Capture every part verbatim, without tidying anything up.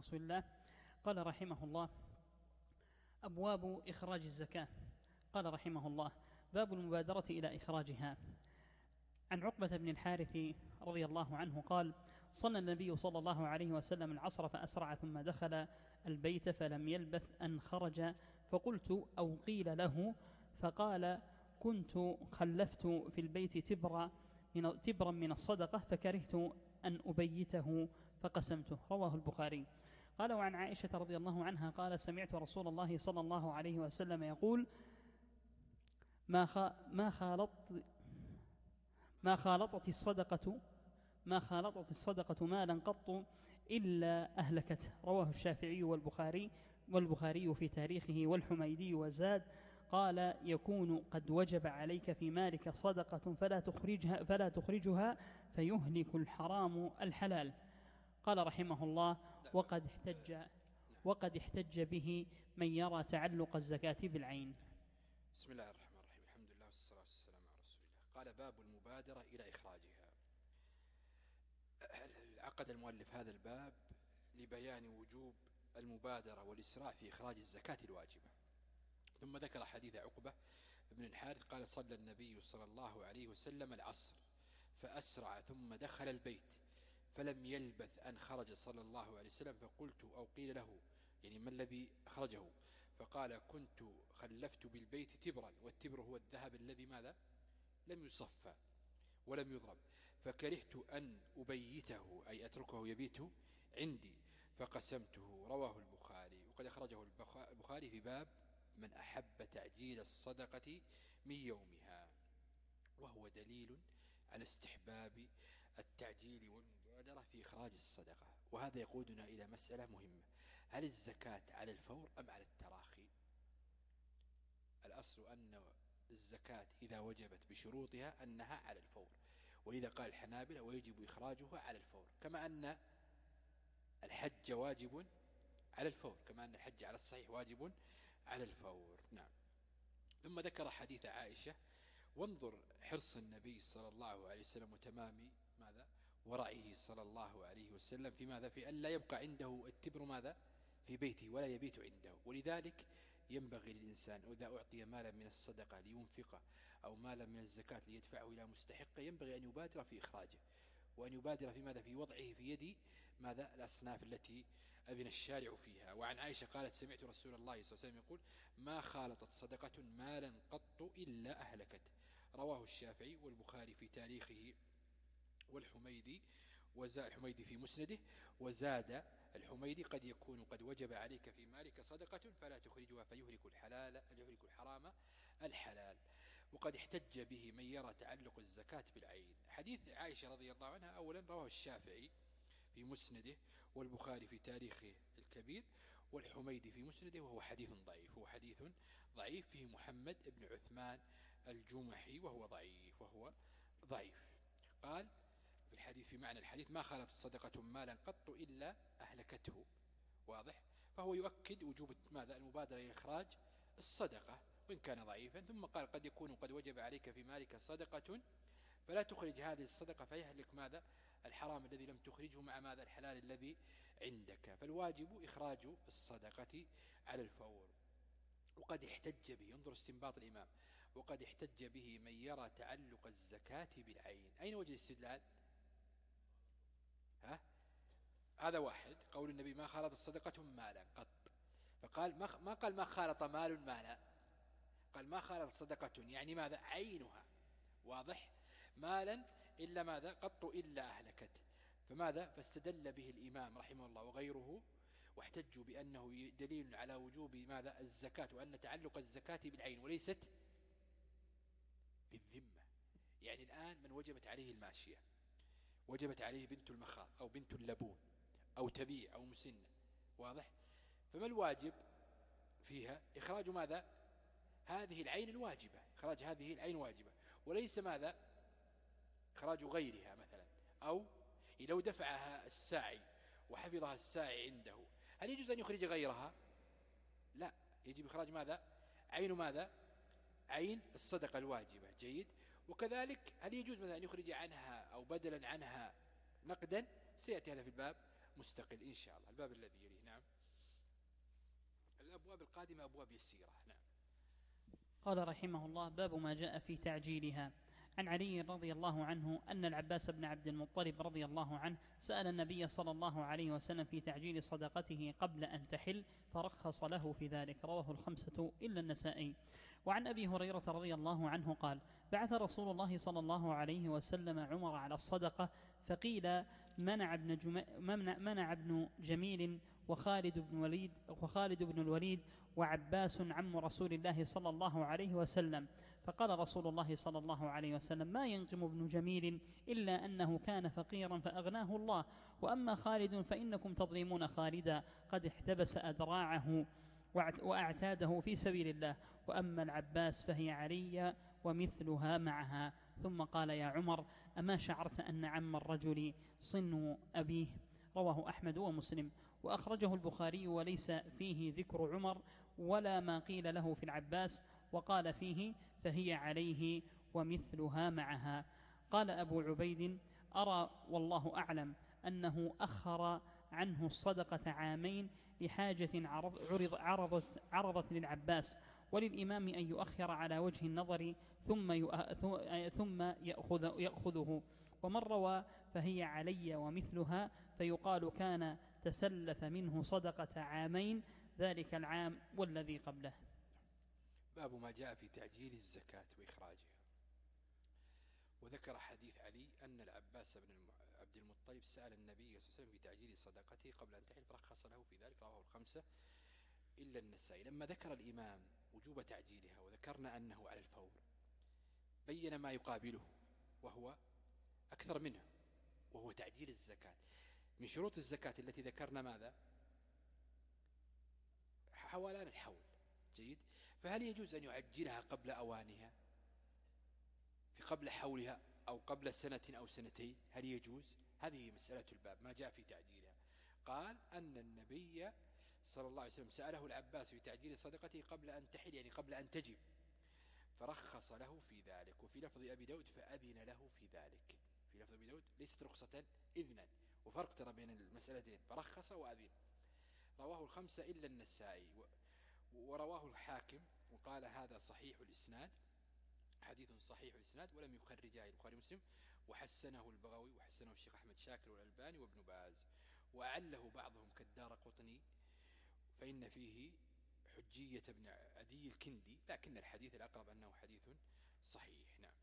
رسول الله. قال رحمه الله: أبواب إخراج الزكاة. قال رحمه الله: باب المبادرة إلى إخراجها. عن عقبة بن الحارث رضي الله عنه قال: صلى النبي صلى الله عليه وسلم العصر فأسرع ثم دخل البيت فلم يلبث أن خرج، فقلت أو قيل له، فقال: كنت خلفت في البيت تبرا من, تبرا من الصدقة فكرهت أن أبيته فقسمته. رواه البخاري. قال: وعن عائشة رضي الله عنها قال: سمعت رسول الله صلى الله عليه وسلم يقول: ما ما خالطت ما خالطت الصدقة ما خالطت الصدقة مالا قط إلا أهلكته. رواه الشافعي والبخاري والبخاري في تاريخه والحميدي وزاد: قال: يكون قد وجب عليك في مالك صدقة فلا تخرجها فلا تخرجها فيهلك الحرام الحلال. قال رحمه الله: وقد احتج وقد احتج به من يرى تعلق الزكاة بالعين. بسم الله الرحمن الرحيم. الحمد لله والصلاة والسلام على رسول الله. قال: باب المبادرة إلى إخراجها. عقد المؤلف هذا الباب لبيان وجوب المبادرة والإسراع في إخراج الزكاة الواجبة، ثم ذكر حديث عقبة بن الحارث قال: صلى النبي صلى الله عليه وسلم العصر فأسرع ثم دخل البيت فلم يلبث أن خرج صلى الله عليه وسلم، فقلت أو قيل له، يعني ما الذي أخرجه؟ فقال: كنت خلفت بالبيت تبرا، والتبر هو الذهب الذي ماذا لم يصفى ولم يضرب، فكرهت أن أبيته أي أتركه يبيت عندي فقسمته. رواه البخاري. وقد أخرجه البخاري في باب من أحب تعجيل الصدقة من يومها، وهو دليل على استحباب التعجيل والمبادرة في إخراج الصدقة. وهذا يقودنا إلى مسألة مهمة: هل الزكاة على الفور أم على التراخي؟ الأصل أن الزكاة إذا وجبت بشروطها أنها على الفور، ولذا قال الحنابلة: ويجب إخراجها على الفور، كما أن الحج واجب على الفور، كما أن الحج على الصحيح واجب على الفور. نعم. ثم ذكر حديث عائشة، وانظر حرص النبي صلى الله عليه وسلم وتمام ماذا ورعه صلى الله عليه وسلم في ماذا في أن لا يبقى عنده التبر ماذا في بيته ولا يبيت عنده. ولذلك ينبغي للإنسان إذا أعطي مالا من الصدقة لينفقه أو مالا من الزكاة ليدفعه إلى مستحقه، ينبغي أن يبادر في إخراجه، وأن يبادر في ماذا في وضعه في يد ماذا الأصناف التي أذن الشارع فيها. وعن عائشة قالت: سمعت رسول الله صلى الله عليه وسلم يقول: ما خالطت صدقة مالا قط إلا أهلكت. رواه الشافعي والبخاري في تاريخه والحميدي وزاد الحميدي في مسنده، وزاد الحميدي: قد يكون قد وجب عليك في مالك صدقة فلا تخرجها فيهلك الحلال يهلك الحرام الحلال. وقد احتج به من يرى تعلق الزكاة بالعين. حديث عائشة رضي الله عنها أولا رواه الشافعي في مسنده والبخاري في تاريخه الكبير والحميدي في مسنده، وهو حديث ضعيف هو حديث ضعيف فيه محمد بن عثمان الجمحي وهو ضعيف وهو ضعيف. قال في الحديث في معنى الحديث: ما خالت الصدقة مالا قط إلا أهلكته. واضح؟ فهو يؤكد وجوب ماذا المبادرة إلى إخراج الصدقة وإن كان ضعيفا. ثم قال: قد يكون قد وجب عليك في مالك صدقة فلا تخرج هذه الصدقة فيهلك ماذا الحرام الذي لم تخرجه مع ماذا الحلال الذي عندك. فالواجب إخراج الصدقة على الفور. وقد احتج به، انظر استنباط الإمام، وقد احتج به من يرى تعلق الزكاة بالعين. أين وجد الاستدلال؟ ها؟ هذا واحد، قول النبي: ما خالط الصدقة مالا قط، فقال ما قال ما خالط مال مالا، قال ما خالط صدقة، يعني ماذا عينها. واضح؟ مالا إلا ماذا قط إلا أهلكت. فماذا فاستدل به الإمام رحمه الله وغيره، واحتجوا بأنه دليل على وجوب ماذا الزكاة، وأن تعلق الزكاة بالعين وليست بالذمة. يعني الآن من وجبت عليه الماشية، وجبت عليه بنت المخاض أو بنت اللبون أو تبيع أو مسنة. واضح؟ فما الواجب فيها؟ إخراج ماذا هذه العين الواجبة، إخراج هذه العين واجبة، وليس ماذا إخراج غيرها. مثلا أو لو دفعها الساعي وحفظها الساعي عنده، هل يجوز أن يخرج غيرها؟ لا، يجب إخراج ماذا عين ماذا عين الصدقة الواجبة. جيد. وكذلك هل يجوز مثلا أن يخرج عنها أو بدلا عنها نقدا؟ سيأتي هذا في الباب مستقل إن شاء الله. الباب الذي يليه. نعم. الأبواب القادمة أبواب يسيرة. نعم. قال رحمه الله: باب ما جاء في تعجيلها. عن علي رضي الله عنه أن العباس بن عبد المطلب رضي الله عنه سأل النبي صلى الله عليه وسلم في تعجيل صدقته قبل أن تحل فرخص له في ذلك. رواه الخمسة إلا النسائي. وعن أبي هريرة رضي الله عنه قال: بعث رسول الله صلى الله عليه وسلم عمر على الصدقة فقيل منع ابن, جم... منع ابن جميل وخالد بن وليد وخالد بن الوليد وعباس عم رسول الله صلى الله عليه وسلم. فقال رسول الله صلى الله عليه وسلم: ما ينقم ابن جميل إلا أنه كان فقيرا فأغناه الله، وأما خالد فإنكم تظلمون خالدا قد احتبس أدراعه وأعتاده في سبيل الله، وأما العباس فهي علي ومثلها معها. ثم قال: يا عمر أما شعرت أن عم الرجل صن أبيه؟ رواه أحمد ومسلم. وأخرجه البخاري وليس فيه ذكر عمر ولا ما قيل له في العباس، وقال فيه فهي عليه ومثلها معها. قال أبو عبيد: أرى والله أعلم أنه أخر عنه الصدقة عامين لحاجة عرض عرضت, عرضت للعباس، وللإمام أن يؤخر على وجه النظر ثم ثم يأخذ يأخذه. ومن روى فهي علي ومثلها فيقال كان تسلف منه صدقة عامين، ذلك العام والذي قبله. باب ما جاء في تعجيل الزكاة وإخراجها. وذكر حديث علي أن العباس بن عبد المطلب سأل النبي صلى الله عليه وسلم في تعجيل صدقته قبل أن تحل فرخص له في ذلك. رواه الخمسة إلا النسائي. لما ذكر الإمام وجوب تعجيلها وذكرنا أنه على الفور بين ما يقابله وهو أكثر منه، وهو تعجيل الزكاة. من شروط الزكاة التي ذكرنا ماذا؟ حوالان الحول. جيد. فهل يجوز أن يعجلها قبل أوانها في قبل حولها أو قبل سنة أو سنتين؟ هل يجوز؟ هذه مسألة الباب ما جاء في تعجيلها. قال أن النبي صلى الله عليه وسلم سأله العباس في تعجيل صدقته قبل أن تحل، يعني قبل أن تجب، فرخص له في ذلك. وفي لفظ أبي داود فأذن له في ذلك. في لفظ أبي داود ليست رخصة، إذنا، وفرق ترى بين المسألتين، فرخص وأذن. رواه الخمسة إلا النسائي. ورواه الحاكم وقال هذا صحيح الإسناد، حديث صحيح الإسناد، ولم يخرجاه البخاري ومسلم، وحسنه البغوي وحسنه الشيخ أحمد شاكر والألباني وابن باز، وأعله بعضهم كالدار قطني فإن فيه حجية بن عدي الكندي، لكن الحديث الأقرب أنه حديث صحيح. نعم.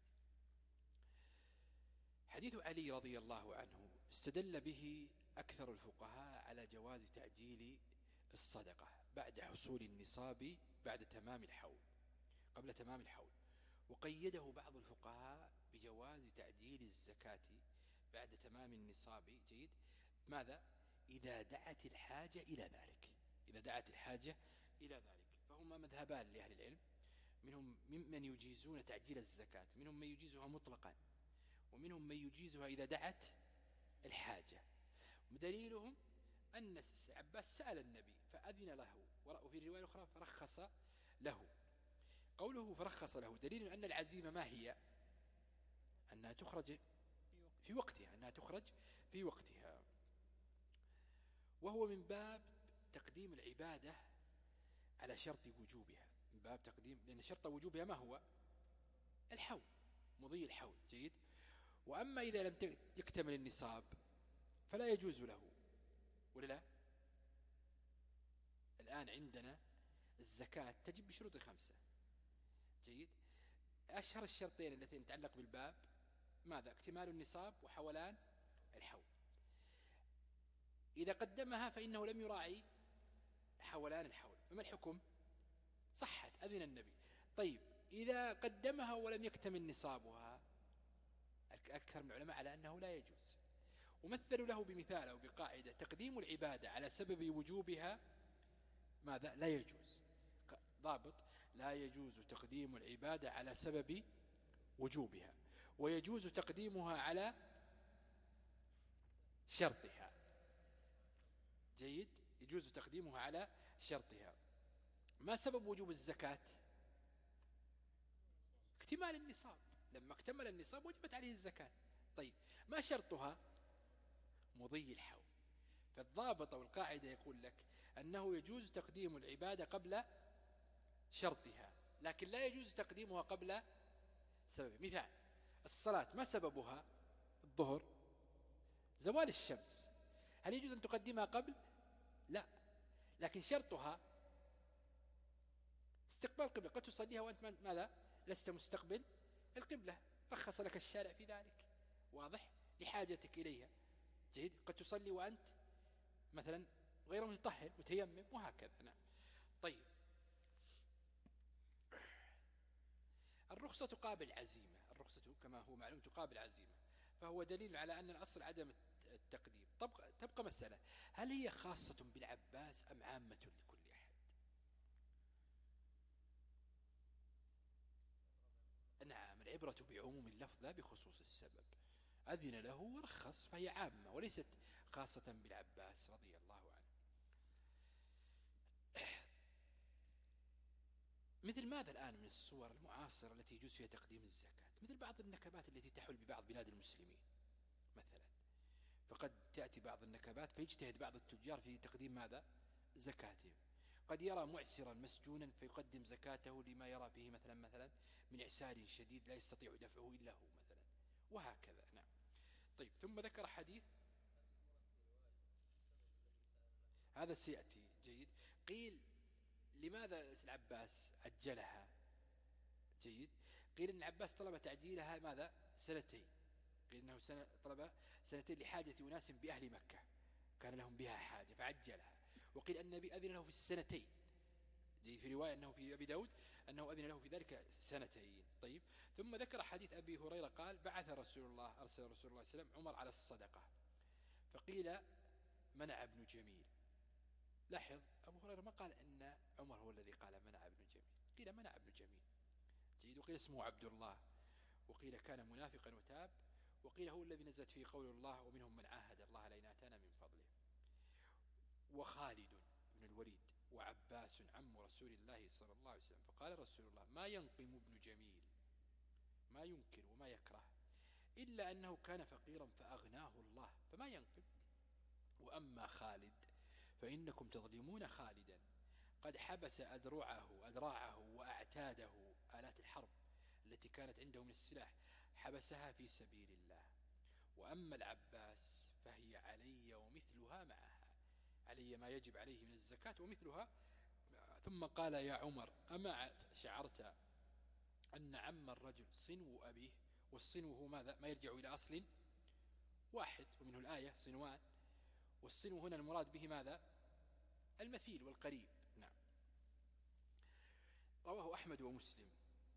حديث علي رضي الله عنه استدل به أكثر الفقهاء على جواز تعجيل الصدقة بعد حصول النصاب بعد تمام الحول، قبل تمام الحول. وقيده بعض الفقهاء بجواز تعجيل الزكاة بعد تمام النصاب. جيد. ماذا؟ إذا دعت الحاجة إلى ذلك. إذا دعت الحاجة إلى ذلك. فهما مذهبان لأهل العلم، منهم ممن يجيزون تعجيل الزكاة، منهم من يجيزها مطلقا، ومنهم من يجيزها إذا دعت الحاجة. ودليلهم أن عباس سأل النبي فأذن له، وفي الرواية الأخرى فرخص له. قوله فرخص له دليل أن العزيمة ما هي؟ أنها تخرج في وقتها، أنها تخرج في وقتها. وهو من باب تقديم العبادة على شرط وجوبها، من باب تقديم، لأن شرط وجوبها ما هو؟ الحول، مضي الحول. جيد. وأما إذا لم يكتمل النصاب فلا يجوز له، ولا لا؟ الآن عندنا الزكاة تجب بشروط خمسة. جيد. أشهر الشرطين التي تتعلق بالباب ماذا؟ اكتمال النصاب وحولان الحول. إذا قدمها فإنه لم يراعي حولان الحول، فما الحكم؟ صحت، أذن النبي. طيب إذا قدمها ولم يكتمل نصابها، أكثر من العلماء على أنه لا يجوز. ومثلوا له بمثال أو بقاعدة: تقديم العبادة على سبب وجوبها ماذا؟ لا يجوز. ضابط: لا يجوز تقديم العبادة على سبب وجوبها، ويجوز تقديمها على شرطها. جيد. يجوز تقديمها على شرطها. ما سبب وجوب الزكاة؟ اكتمال النصاب. لما اكتمل النصاب وجبت عليه الزكاة. طيب ما شرطها؟ مضي الحول. فالضابط أو القاعدة يقول لك أنه يجوز تقديم العبادة قبل شرطها، لكن لا يجوز تقديمها قبل سبب. مثال الصلاة ما سببها الظهر؟ زوال الشمس، هل يجوز أن تقدمها قبل؟ لا، لكن شرطها استقبال القبلة. قد تصليها وأنت ماذا؟ لست مستقبل القبلة، رخص لك الشارع في ذلك، واضح، لحاجتك إليها. جيد. قد تصلي وأنت مثلا غير متطهر متيمم وهكذا. نعم. طيب الرخصة تقابل عزيمة، الرخصة كما هو معلوم تقابل عزيمة، فهو دليل على أن الأصل عدم التقديم. تبقى, تبقى مسألة، هل هي خاصة بالعباس أم عامة لكل أحد؟ نعم، العبرة بعموم اللفظ لا بخصوص السبب. أذن له ورخص فهي عامة وليست خاصة بالعباس رضي الله عنه. مثل ماذا الآن من الصور المعاصرة التي يجوز فيها تقديم الزكاة؟ مثل بعض النكبات التي تحل ببعض بلاد المسلمين مثلا، فقد تأتي بعض النكبات فيجتهد بعض التجار في تقديم ماذا؟ زكاتهم. قد يرى معسرا مسجونا فيقدم زكاته لما يرى فيه مثلا مثلا من إعسار شديد لا يستطيع دفعه إلا هو مثلا، وهكذا. نعم. طيب ثم ذكر حديث هذا سيأتي. جيد. قيل لماذا العباس عجلها؟ جيد. قيل ان العباس طلب تعجيلها ماذا؟ سنتين. قيل انه سنة طلب سنتين لحاجة أناس بأهل مكة كان لهم بها حاجة فعجلها. وقيل أن النبي أذن له في السنتين. جيد. في رواية أنه في أبي داود أنه أذن له في ذلك سنتين. طيب ثم ذكر حديث أبي هريرة قال بعث رسول الله أرسل رسول الله صلى الله عليه وسلم عمر على الصدقة فقيل منع ابن جميل. لاحظ أبو هريرة ما قال إن عمر هو الذي قال منع ابن جميل، قيل منع ابن جميل. جيد. وقيل اسمه عبد الله، وقيل كان منافقا وتاب، وقيل هو الذي نزلت فيه قول الله ومنهم من عاهد الله لئن آتانا من فضله. وخالد بن الوليد وعباس عم رسول الله صلى الله عليه وسلم. فقال رسول الله ما ينقم ابن جميل، ما ينكر وما يكره، إلا أنه كان فقيرا فأغناه الله فما ينقم. وأما خالد فإنكم تظلمون خالدا قد حبس أدرعه أدراعه وأعتاده آلات الحرب التي كانت عنده من السلاح حبسها في سبيل الله. وأما العباس فهي علي ومثلها معها، علي ما يجب عليه من الزكاة ومثلها. ثم قال يا عمر أما شعرت أن عم الرجل صنو أبيه، والصنو هو ماذا؟ ما يرجع إلى أصل واحد، ومنه الآية صنوان، والصنو هنا المراد به ماذا؟ المثيل والقريب. نعم. رواه أحمد ومسلم.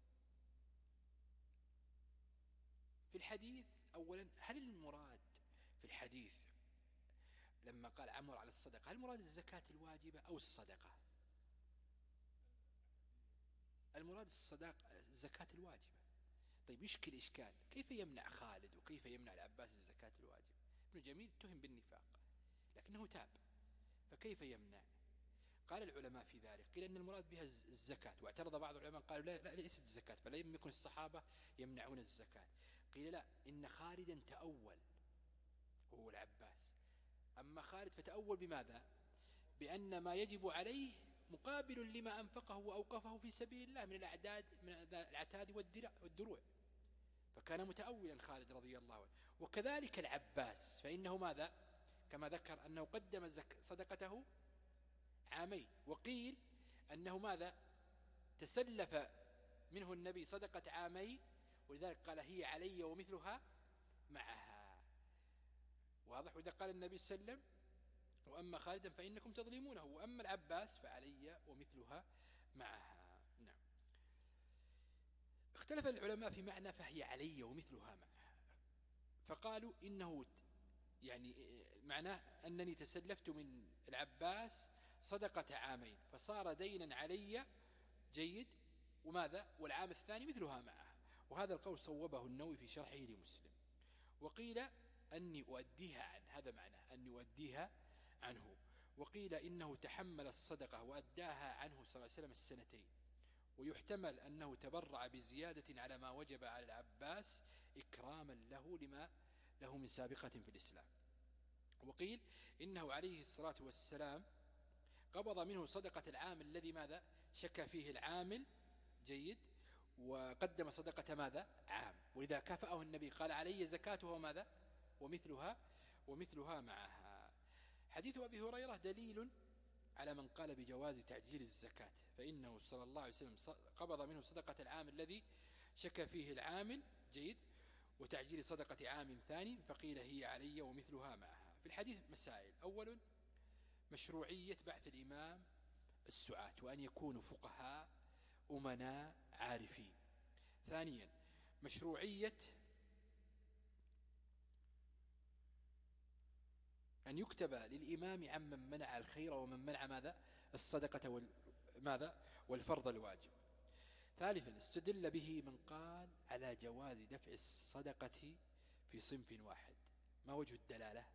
في الحديث أولا، هل المراد في الحديث لما قال عمر على الصدقة هل المراد الزكاة الواجبة أو الصدقة؟ المراد الصدقة الزكاة الواجبة. طيب يشكل إشكال، كيف يمنع خالد وكيف يمنع العباس الزكاة الواجبة؟ ابن جميل اتهم بالنفاق لكنه تاب، فكيف يمنع؟ قال العلماء في ذلك قيل أن المراد بها الزكاة، واعترض بعض العلماء قالوا لا, لا ليست الزكاة، فلم يكن الصحابة يمنعون الزكاة. قيل لا، إن خالدا تأول وهو العباس، أما خالد فتأول بماذا؟ بأن ما يجب عليه مقابل لما أنفقه وأوقفه في سبيل الله من الأعداد من العتاد والدروع، فكان متأولا خالد رضي الله عنه. وكذلك العباس فإنه ماذا؟ كما ذكر أنه قدم صدقته عامين، وقيل أنه ماذا؟ تسلف منه النبي صدقة عامين، ولذلك قال هي علي ومثلها معها. واضح. وإذا قال النبي صلى الله عليه وسلم وأما خالدا فإنكم تظلمونه وأما العباس فعلي ومثلها معها. نعم. اختلف العلماء في معنى فهي علي ومثلها معها، فقالوا إنه يعني معناه أنني تسلفت من العباس صدقة عامين فصار دينا علي. جيد. وماذا؟ والعام الثاني مثلها معها. وهذا القول صوبه النووي في شرحه لمسلم. وقيل أني أؤديها عنه، هذا معناه أني أؤديها عنه. وقيل إنه تحمل الصدقة وأداها عنه صلى الله عليه وسلم السنتين. ويحتمل أنه تبرع بزيادة على ما وجب على العباس إكراما له لما له من سابقة في الإسلام. وقيل إنه عليه الصلاة والسلام قبض منه صدقة العام الذي ماذا شك فيه العامل، جيد، وقدم صدقة ماذا عام، وإذا كافأه النبي قال علي زكاتها وماذا ومثلها ومثلها معها. حديث أبي هريرة دليل على من قال بجواز تعجيل الزكاة، فإنه صلى الله عليه وسلم قبض منه صدقة العام الذي شك فيه العامل، جيد، وتعجيل صدقة عام ثاني، فقيل هي علي ومثلها معها. في الحديث مسائل: أول، مشروعية بعث الإمام السعاة وأن يكونوا فقهاء أمناء عارفين. ثانيا، مشروعية أن يكتب للإمام عمن منع الخير ومن منع ماذا الصدقة والماذا والفرض الواجب. ثالثا، استدل به من قال على جواز دفع الصدقة في صنف واحد. ما وجه الدلالة؟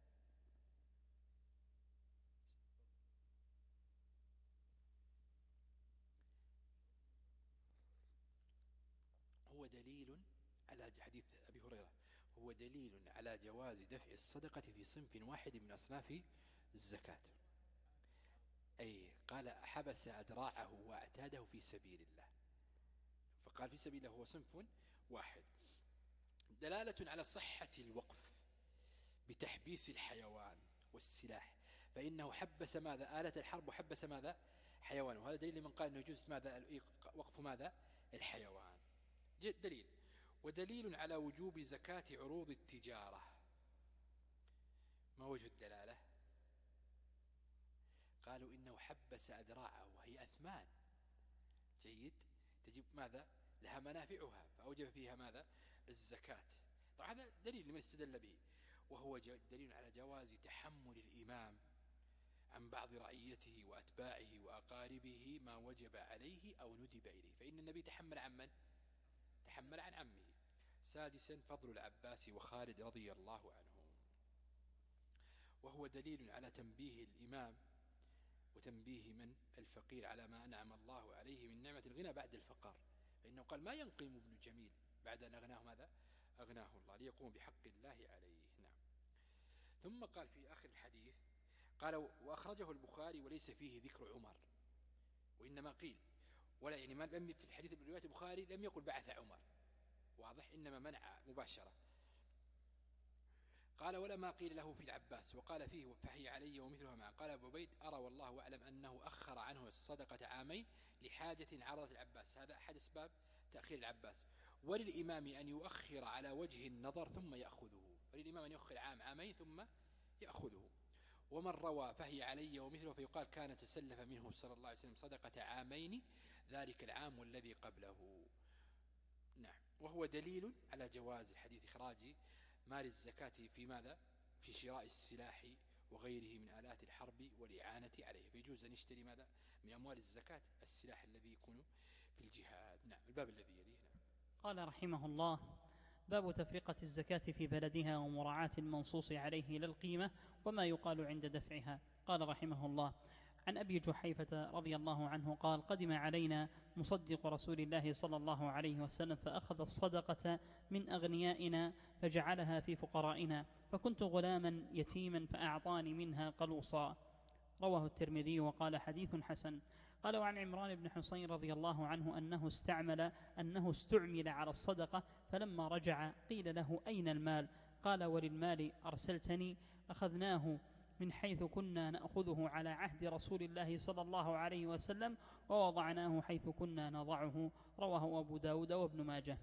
هو دليل على حديث أبي هريرة، هو دليل على جواز دفع الصدقة في صنف واحد من أصناف الزكاة. أي قال حبس أدراعه واعتاده في سبيل الله، فقال في سبيل الله هو صنف واحد. دلالة على صحة الوقف بتحبيس الحيوان والسلاح، فإنه حبس ماذا آلة الحرب وحبس ماذا حيوان، وهذا دليل من قال أنه يجوز ماذا وقف ماذا الحيوان، دليل. ودليل على وجوب زكاة عروض التجارة. ما وجه الدلالة؟ قالوا إنه حبس أدراعه وهي أثمان، جيد، تجب ماذا لها منافعها، فأوجب فيها ماذا الزكاة. طبعا هذا دليل لمن استدل به، وهو دليل على جواز تحمل الإمام عن بعض رعيته وأتباعه وأقاربه ما وجب عليه أو ندب إليه، فإن النبي تحمل عن من؟ تحمل عن عمه. سادسا، فضل العباس وخالد رضي الله عنهم، وهو دليل على تنبيه الإمام وتنبيه من الفقير على ما أنعم الله عليه من نعمة الغنى بعد الفقر، فإنه قال ما ينقم ابن جميل بعد أن أغناه ماذا أغناه الله ليقوم بحق الله عليه. نعم. ثم قال في آخر الحديث قال وأخرجه البخاري وليس فيه ذكر عمر، وإنما قيل ولا يعني ما لم في الحديث برواية البخاري لم يقل بعث عمر، واضح، إنما منع مباشرة. قال ولا ما قيل له في العباس، وقال فيه فهي علي ومثلها معه. قال أبو بيت أرى والله أعلم أنه أخر عنه الصدقة عامين لحاجة عرضت العباس، هذا أحد أسباب تأخير العباس. وللإمام أن يؤخر على وجه النظر ثم يأخذه، وللإمام أن يؤخر عام عامين ثم يأخذه. ومن روى فهي علي ومثله فيقال كان تسلف منه صلى الله عليه وسلم صدقة عامين ذلك العام والذي قبله. نعم. وهو دليل على جواز حديث إخراج مال الزكاة في ماذا في شراء السلاح وغيره من آلات الحرب والإعانة عليه، فيجوز أن يشتري ماذا من أموال الزكاة السلاح الذي يكون في الجهاد. نعم. الباب الذي يليه. نعم. قال رحمه الله: باب تفرقة الزكاة في بلدها ومراعاة المنصوص عليه للقيمة وما يقال عند دفعها. قال رحمه الله: عن أبي جحيفة رضي الله عنه قال: قدم علينا مصدق رسول الله صلى الله عليه وسلم فأخذ الصدقة من أغنيائنا فجعلها في فقرائنا، فكنت غلاما يتيما فأعطاني منها قلوصا. رواه الترمذي وقال حديث حسن. قال: وعن عمران بن حصين رضي الله عنه أنه استعمل أنه استعمل على الصدقة فلما رجع قيل له: أين المال؟ قال: وللمال أرسلتني. أخذناه من حيث كنا نأخذه على عهد رسول الله صلى الله عليه وسلم ووضعناه حيث كنا نضعه. رواه أبو داود وابن ماجه.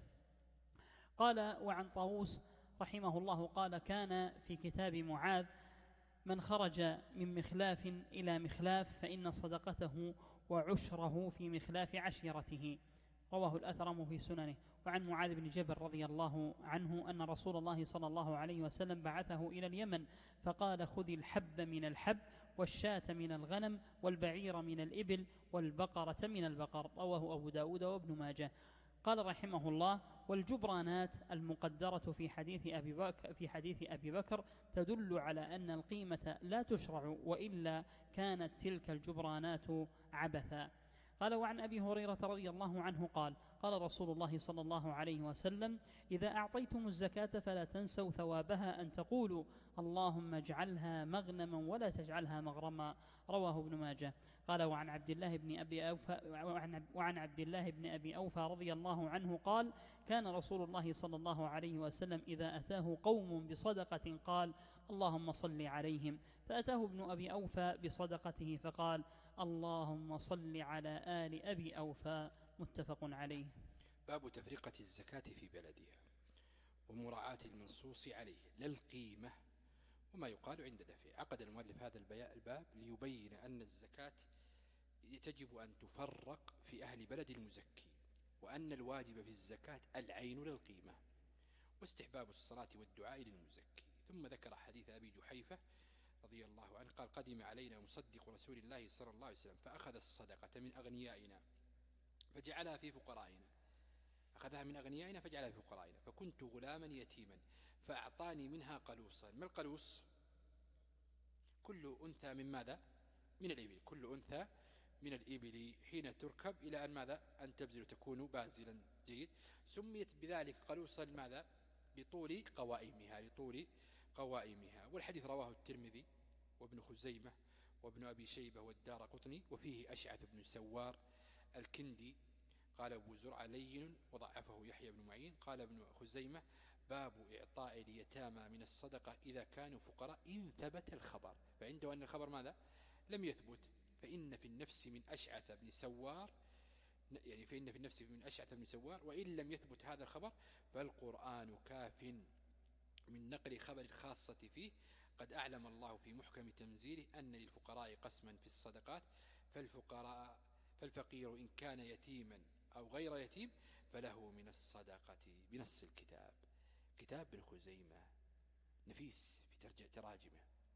قال: وعن طاووس رحمه الله قال: كان في كتاب معاذ: من خرج من مخلاف إلى مخلاف فإن صدقته وعشره في مخلاف عشيرته. رواه الأثرم في سننه. وعن معاذ بن جبل رضي الله عنه أن رسول الله صلى الله عليه وسلم بعثه إلى اليمن فقال: خذ الحب من الحب والشاة من الغنم والبعير من الإبل والبقرة من البقر. رواه أبو داود وابن ماجه. قال رحمه الله: والجبرانات المقدرة في حديث أبي بكر, في حديث أبي بكر تدل على أن القيمة لا تشرع وإلا كانت تلك الجبرانات عبثا. قال وعن أبي هريرة رضي الله عنه قال قال رسول الله صلى الله عليه وسلم إذا أعطيتم الزكاة فلا تنسوا ثوابها أن تقولوا اللهم اجعلها مغنما ولا تجعلها مغرما. رواه ابن ماجه. قال وعن عبد الله بن أبي أوفى وعن عبد الله بن أبي أوفى رضي الله عنه قال كان رسول الله صلى الله عليه وسلم إذا أتاه قوم بصدقة قال اللهم صل عليهم، فأتاه ابن أبي أوفى بصدقته فقال اللهم صل على آل أبي أوفى. متفق عليه. باب تفرقة الزكاة في بلدها ومراعاة المنصوص عليه لا القيمة وما يقال عند دفعه. عقد المؤلف هذا الباب ليبين أن الزكاة تجب أن تفرق في أهل بلد المزكي، وأن الواجب في الزكاة العين للقيمة، واستحباب الصلاة والدعاء للمزكي. ثم ذكر حديث أبي جحيفة رضي الله عنه قال قدم علينا مصدق رسول الله صلى الله عليه وسلم فأخذ الصدقة من أغنيائنا فجعلها في فقرائنا أخذها من أغنيائنا فجعلها في فقرائنا فكنت غلاما يتيما فأعطاني منها قلوصا. ما القلوص؟ كل أنثى من ماذا؟ من الإبل. كل أنثى من الإبل حين تركب إلى أن ماذا؟ أن تبذل تكون بازلا. جيد. سميت بذلك قلوصا ماذا؟ لطول قوائمها لطول قوائمها. والحديث رواه الترمذي وابن خزيمة وابن أبي شيبة والدارقطني، وفيه أشعث بن سوار الكندي. قال أبو زرع لين وضعفه يحيى بن معين. قال ابن خزيمة باب إعطاء اليتامى من الصدقة إذا كانوا فقراء إن ثبت الخبر، فعنده أن الخبر ماذا؟ لم يثبت. فإن في النفس من أشعث بن سوار يعني فإن في النفس من أشعث بن سوار وإن لم يثبت هذا الخبر فالقرآن كاف من نقل خبر الخاصة فيه. قد أعلم الله في محكم تنزيله أن للفقراء قسما في الصدقات، فالفقراء فالفقير إن كان يتيما أو غير يتيم فله من الصدقة بنص الكتاب. كتاب ابن خزيمة نفيس في تراجمه.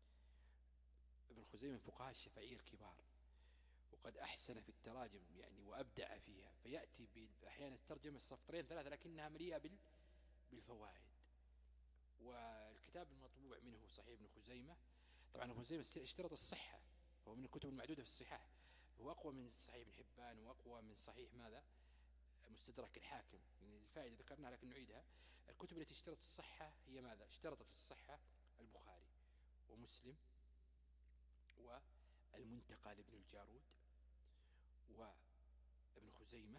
ابن خزيمة فقهاء الشافعية الكبار، وقد أحسن في التراجم يعني وأبدع فيها، فيأتي أحيانا الترجمة سطرين ثلاثة لكنها مليئة بالفوائد. والكتاب المطبوع منه صحيح ابن خزيمة. طبعا ابن خزيمة اشترط الصحة، وهو من الكتب المعدودة في الصحاح، هو أقوى من صحيح ابن حبان وأقوى من صحيح ماذا؟ مستدرك الحاكم. يعني الفائدة ذكرناها لكن نعيدها. الكتب التي اشترطت الصحة هي ماذا؟ اشترطت الصحة البخاري ومسلم والمنتقى لابن الجارود وابن خزيمة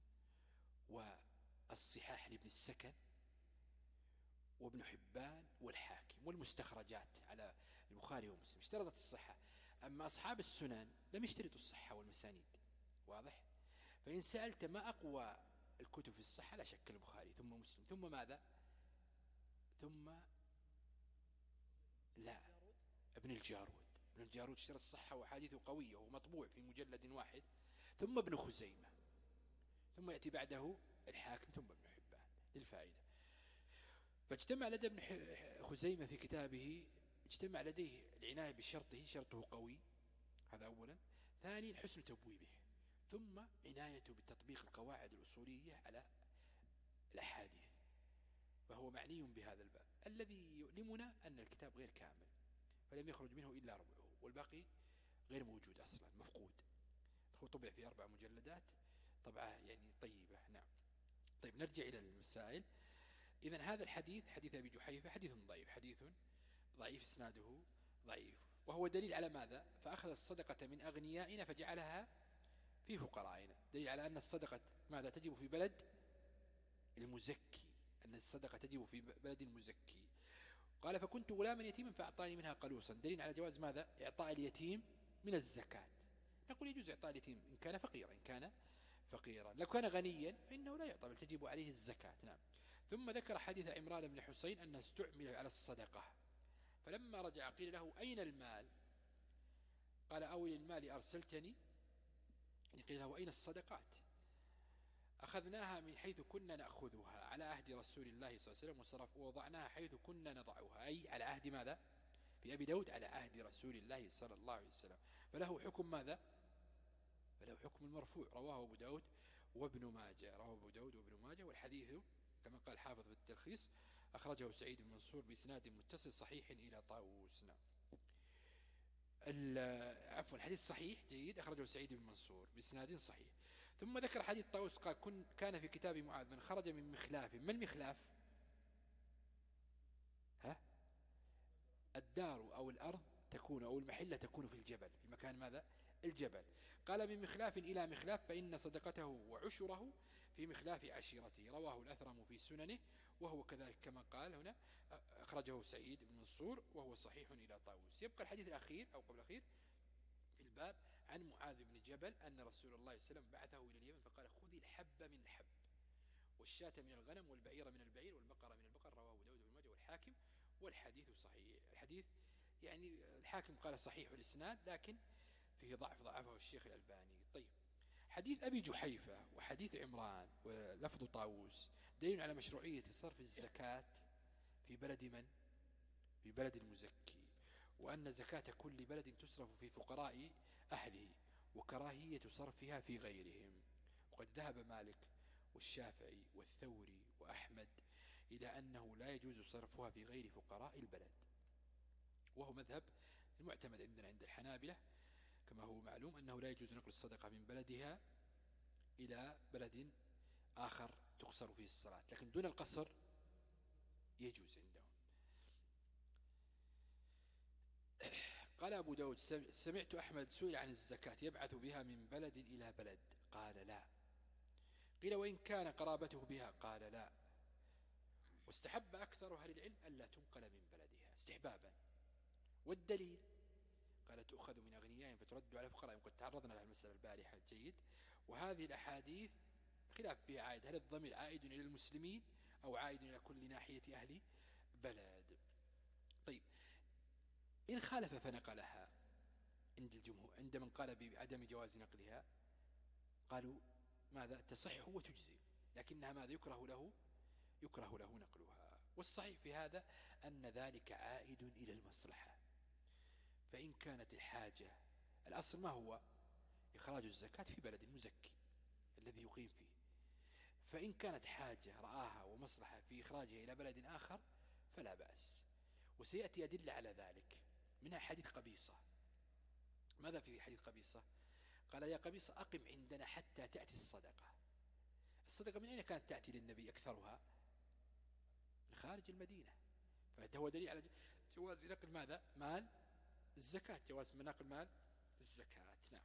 والصحاح لابن السكن وابن حبان والحاكم، والمستخرجات على البخاري ومسلم اشترطت الصحة. أما أصحاب السنن لم يشترطوا الصحة والمسانيد. واضح؟ فإن سألت ما أقوى الكتب في الصحة لا شك البخاري ثم مسلم ثم ماذا؟ ثم لا ابن الجارود. ابن الجارود اشترط الصحة وحديثه قوية ومطبوع في مجلد واحد. ثم ابن خزيمة، ثم يأتي بعده الحاكم، ثم ابن حبان للفائدة. فاجتمع لدى ابن خزيمة في كتابه اجتمع لديه العناية بشرطه، شرطه قوي، هذا أولا. ثانيا حسن تبويبه، ثم عنايته بتطبيق القواعد الأصولية على الأحاديث. فهو معني بهذا الباب. الذي يؤلمنا أن الكتاب غير كامل، فلم يخرج منه إلا ربعه، والباقي غير موجود أصلا، مفقود. هو طبع في أربع مجلدات طبعة يعني طيبة. نعم. طيب نرجع إلى المسائل. إذن هذا الحديث حديث أبي جحيفة حديث ضعيف، حديث ضعيف إسناده ضعيف، وهو دليل على ماذا؟ فأخذ الصدقة من أغنيائنا فجعلها في فقرائنا، دليل على أن الصدقة ماذا تجب في بلد المزكي، أن الصدقة تجب في بلد المزكي. قال فكنت غلاما يتيما فأعطاني منها قلوصا، دليل على جواز ماذا؟ إعطاء اليتيم من الزكاة. نقول يجوز إعطاء اليتيم إن كان فقيرا، إن كان فقيرا. لو كان غنيا فإنه لا يعطى بل تجب عليه الزكاة. نعم. ثم ذكر حديث عمران بن حسين أنه استعمل على الصدقة، فلما رجع قيل له أين المال؟ قال أول المال أرسلتني، قيل له أين الصدقات؟ أخذناها من حيث كنا نأخذها على عهد رسول الله صلى الله عليه وسلم وصرف ووضعناها حيث كنا نضعها، أي على عهد ماذا؟ في أبي داود على عهد رسول الله صلى الله عليه وسلم. فله حكم ماذا؟ فله حكم المرفوع. رواه أبو داود وابن ماجه، رواه أبو داود وابن ماجه. والحديث كما قال حافظ في التلخيص أخرجه سعيد بن منصور بإسناد متصل صحيح إلى طاووس. عفوا الحديث صحيح جيد، أخرجه سعيد بن منصور بإسناد صحيح. ثم ذكر حديث طاووس قال كن كان في كتاب معاذ من خرج من مخلاف. ما المخلاف؟ ها؟ الدار أو الأرض تكون أو المحلة تكون في الجبل، في مكان ماذا؟ الجبل. قال من مخلاف إلى مخلاف فإن صدقته وعشره في مخلاف عشيرته. رواه الأثرم في سننه وهو كذلك كما قال هنا، أخرجه سعيد بن منصور وهو صحيح إلى طاووس. يبقى الحديث الأخير أو قبل الأخير في الباب عن معاذ بن جبل أن رسول الله صلى الله عليه وسلم بعثه إلى اليمن فقال خذ الحب من الحب والشاة من الغنم والبعير من البعير والبقرة من البقر. رواه داود بن ماجه والحاكم والحديث صحيح. الحديث يعني الحاكم قال صحيح الإسناد لكن فيه ضعف ضعفه الشيخ الألباني. طيب حديث أبي جحيفة وحديث عمران ولفظ طاووس دليل على مشروعية صرف الزكاة في بلد من؟ في بلد المزكي، وأن زكاة كل بلد تصرف في فقراء أهله وكراهية صرفها في غيرهم. وقد ذهب مالك والشافعي والثوري وأحمد إلى أنه لا يجوز صرفها في غير فقراء البلد، وهو مذهب المعتمد عندنا عند الحنابلة كما هو معلوم أنه لا يجوز نقل الصدقة من بلدها إلى بلد آخر تقصر فيه الصلاة، لكن دون القصر يجوز عندهم. قال أبو داود سمعت أحمد سئل عن الزكاة يبعث بها من بلد إلى بلد قال لا. قيل وإن كان قرابته بها قال لا. واستحب أكثر أهل العلم ألا تنقل من بلدها استحبابا. والدليل قال تؤخذ من أغنيائهم فترد على فقراء. قد تعرضنا لها المسألة البارحة جيد. وهذه الأحاديث خلاف فيها عائد، هل الضمير عائد إلى المسلمين أو عائد إلى كل ناحية أهل بلد؟ طيب إن خالف فنقلها عند الجمهور، عند من قال بعدم جواز نقلها قالوا ماذا تصح وتجزي، لكنها ماذا يكره له يكره له نقلها. والصحيح في هذا أن ذلك عائد إلى المصلحة. فإن كانت الحاجة الأصل ما هو إخراج الزكاة في بلد المزكي الذي يقيم فيه، فإن كانت حاجة رآها ومصلحة في إخراجها إلى بلد آخر فلا بأس. وسيأتي أدلة على ذلك منها حديث قبيصة. ماذا في حديث قبيصة؟ قال يا قبيصة أقم عندنا حتى تأتي الصدقة. الصدقة من أين كانت تأتي للنبي أكثرها؟ من خارج المدينة، فهو دليل على جواز نقل ماذا؟ مال الزكاة، جواز نقل مال الزكاة. نعم.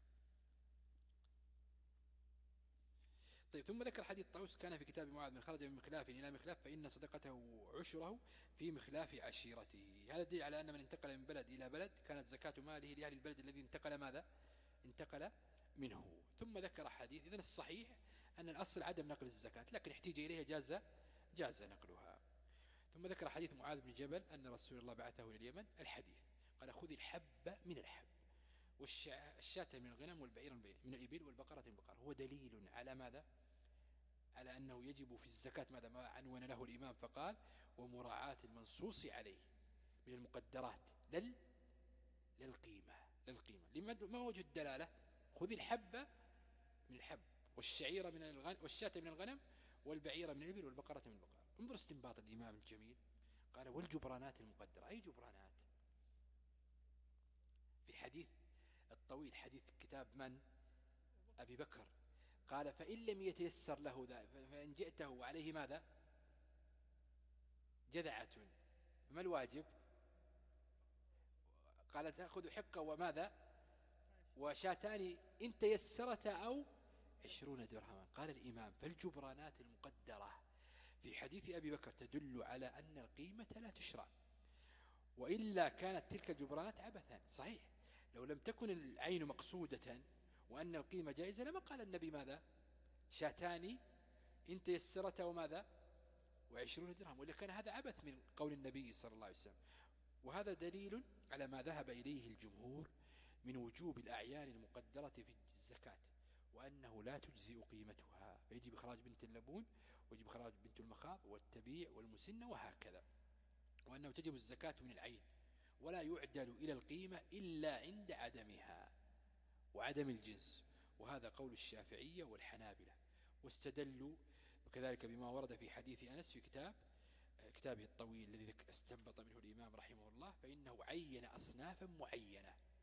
طيب ثم ذكر حديث طاووس كان في كتاب معاذ من خرج من مخلاف إلى مخلاف فإن صدقته عشره في مخلاف عشيرته. هذا دليل على أن من انتقل من بلد إلى بلد كانت زكاة ماله لأهل البلد الذي انتقل ماذا؟ انتقل منه. ثم ذكر حديث إذن الصحيح أن الأصل عدم نقل الزكاة، لكن احتيج إليها جاز جاز نقلها. ثم ذكر حديث معاذ بن جبل أن رسول الله بعثه إلى اليمن الحديث قال خذ الحب من الحب والشاة من الغنم والبعير من الإبل والبقرة من البقر. هو دليل على ماذا؟ على أنه يجب في الزكاة ماذا ما عنون له الإمام فقال ومراعاة المنصوص عليه من المقدرات لل للقيمة للقيمة. لما ما وجه الدلالة؟ خذ الحب من الحب والشعير من الغنم والشاة من الغنم والبعير من الإبل والبقرة من البقر. انظر استنباط الإمام الجميل قال والجبرانات المقدرة. أي جبرانات؟ في حديث الطويل حديث كتاب من؟ أبي بكر قال فإن لم يتيسر له ذلك فإن جئته وعليه ماذا؟ جذعة ما الواجب؟ قال تأخذ حقة وماذا؟ وشاتان إن تيسرتا أو عشرون درهما. قال الإمام فالجبرانات المقدرة في حديث أبي بكر تدل على أن القيمة لا تشرع، وإلا كانت تلك الجبرانات عبثا. صحيح لو لم تكن العين مقصودة وأن القيمة جائزة لما قال النبي ماذا؟ شاتان إن تيسرتا وماذا؟ وعشرون درهم، وإلا كان هذا عبث من قول النبي صلى الله عليه وسلم. وهذا دليل على ما ذهب إليه الجمهور من وجوب الأعيان المقدرة في الزكاة، وأنه لا تجزئ قيمتها، فيجب إخراج بنت اللبون ويجب إخراج بنت المخاض والتبيع والمسنة وهكذا، وأنه تجب الزكاة من العين ولا يعدل إلى القيمة إلا عند عدمها وعدم الجنس. وهذا قول الشافعية والحنابلة. واستدلوا وكذلك بما ورد في حديث أنس في كتاب كتابه الطويل الذي استنبط منه الإمام رحمه الله، فإنه عين أصنافا معينة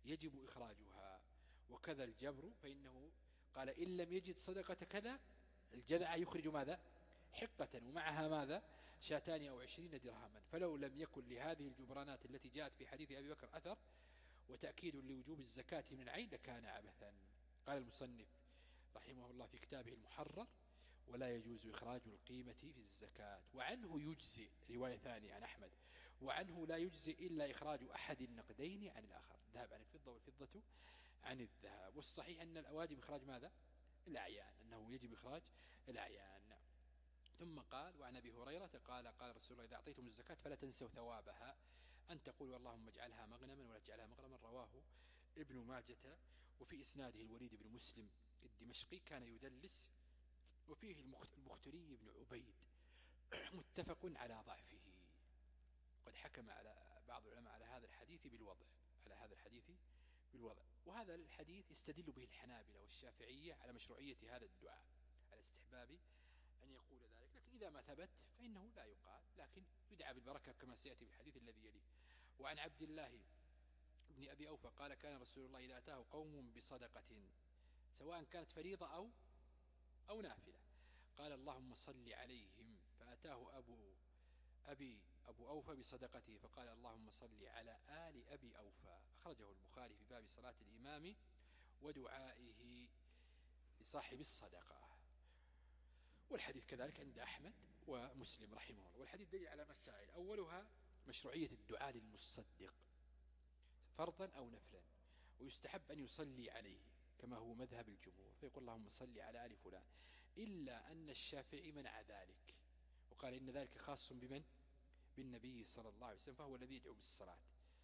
يجب إخراجها. وكذا الجبر فإنه قال إن لم يجد صدقة كذا الجذع يخرج ماذا؟ حقة ومعها ماذا؟ شاتان أو عشرين درهما. فلو لم يكن لهذه الجبرانات التي جاءت في حديث أبي بكر أثر وتأكيد لوجوب الزكاة من العين لكان عبثا. قال المصنف رحمه الله في كتابه المحرر: ولا يجوز إخراج القيمة في الزكاة. وعنه يجزئ، رواية ثانية عن أحمد: وعنه لا يجزئ إلا إخراج أحد النقدين عن الآخر، الذهب عن الفضة والفضة عن الذهب. والصحيح أن الواجب إخراج ماذا؟ الأعيان، أنه يجب إخراج الأعيان. نعم. ثم قال: وعن أبي هريرة قال: قال رسول الله: إذا أعطيتم الزكاة فلا تنسوا ثوابها، أن تقولوا اللهم اجعلها مغنما ولا تجعلها مغرما. رواه ابن ماجة. وفي إسناده الوليد بن مسلم الدمشقي كان يدلس، وفيه المختري بن عبيد متفق على ضعفه. قد حكم على بعض العلماء على هذا الحديث بالوضع، على هذا الحديث بالوضع. وهذا الحديث يستدل به الحنابلة والشافعية على مشروعية هذا الدعاء، على استحباب أن يقول ذلك. لكن إذا ما ثبت فإنه لا يقال، لكن يدعى بالبركة كما سيأتي بالحديث الذي يليه. وعن عبد الله بن أبي أوفى قال: كان رسول الله إذا أتاه قوم بصدقة سواء كانت فريضة أو أو نافلة قال: اللهم صل عليهم. فأتاه أبو أبي أبو أوفى بصدقته فقال: اللهم صل على آل أبي أوفى. أخرجه البخاري في باب صلاة الإمام ودعائه لصاحب الصدقة. والحديث كذلك عند أحمد ومسلم رحمه الله. والحديث دليل على مسائل: أولها مشروعية الدعاء للمصدق فرضا أو نفلا، ويستحب أن يصلي عليه كما هو مذهب الجمهور، فيقول اللهم صل على آل فلان، إلا أن الشافعي منع ذلك وقال إن ذلك خاص بمن؟ بالنبي صلى الله عليه وسلم، فهو الذي يدعو بالصلاة.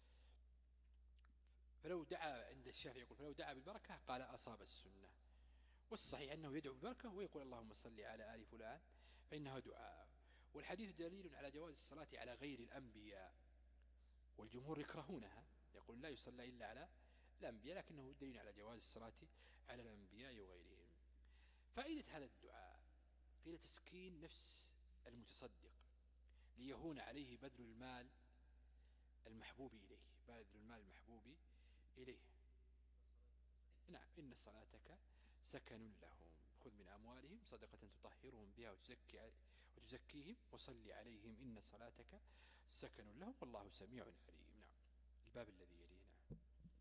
فلو دعا عند الشافعي يقول فلو دعا بالبركة قال أصاب السنة. والصحيح أنه يدعو بالبركة ويقول اللهم صل على آل فلان فإنه دعاء. والحديث دليل على جواز الصلاة على غير الأنبياء، والجمهور يكرهونها، يقول لا يصلى إلا على الأنبياء، لكنه دليل على جواز الصلاة على الأنبياء وغيرهم. فائدة هذا الدعاء قيل تسكين نفس المتصدق ليهون عليه بذل المال المحبوب إليه، بذل المال المحبوب إليه. نعم: إن صلاتك سكن لهم، خذ من أموالهم صدقة تطهرهم بها وتزكي وتزكيهم وصلي عليهم إن صلاتك سكن لهم والله سميع عليم. نعم. الباب الذي يليه. نعم.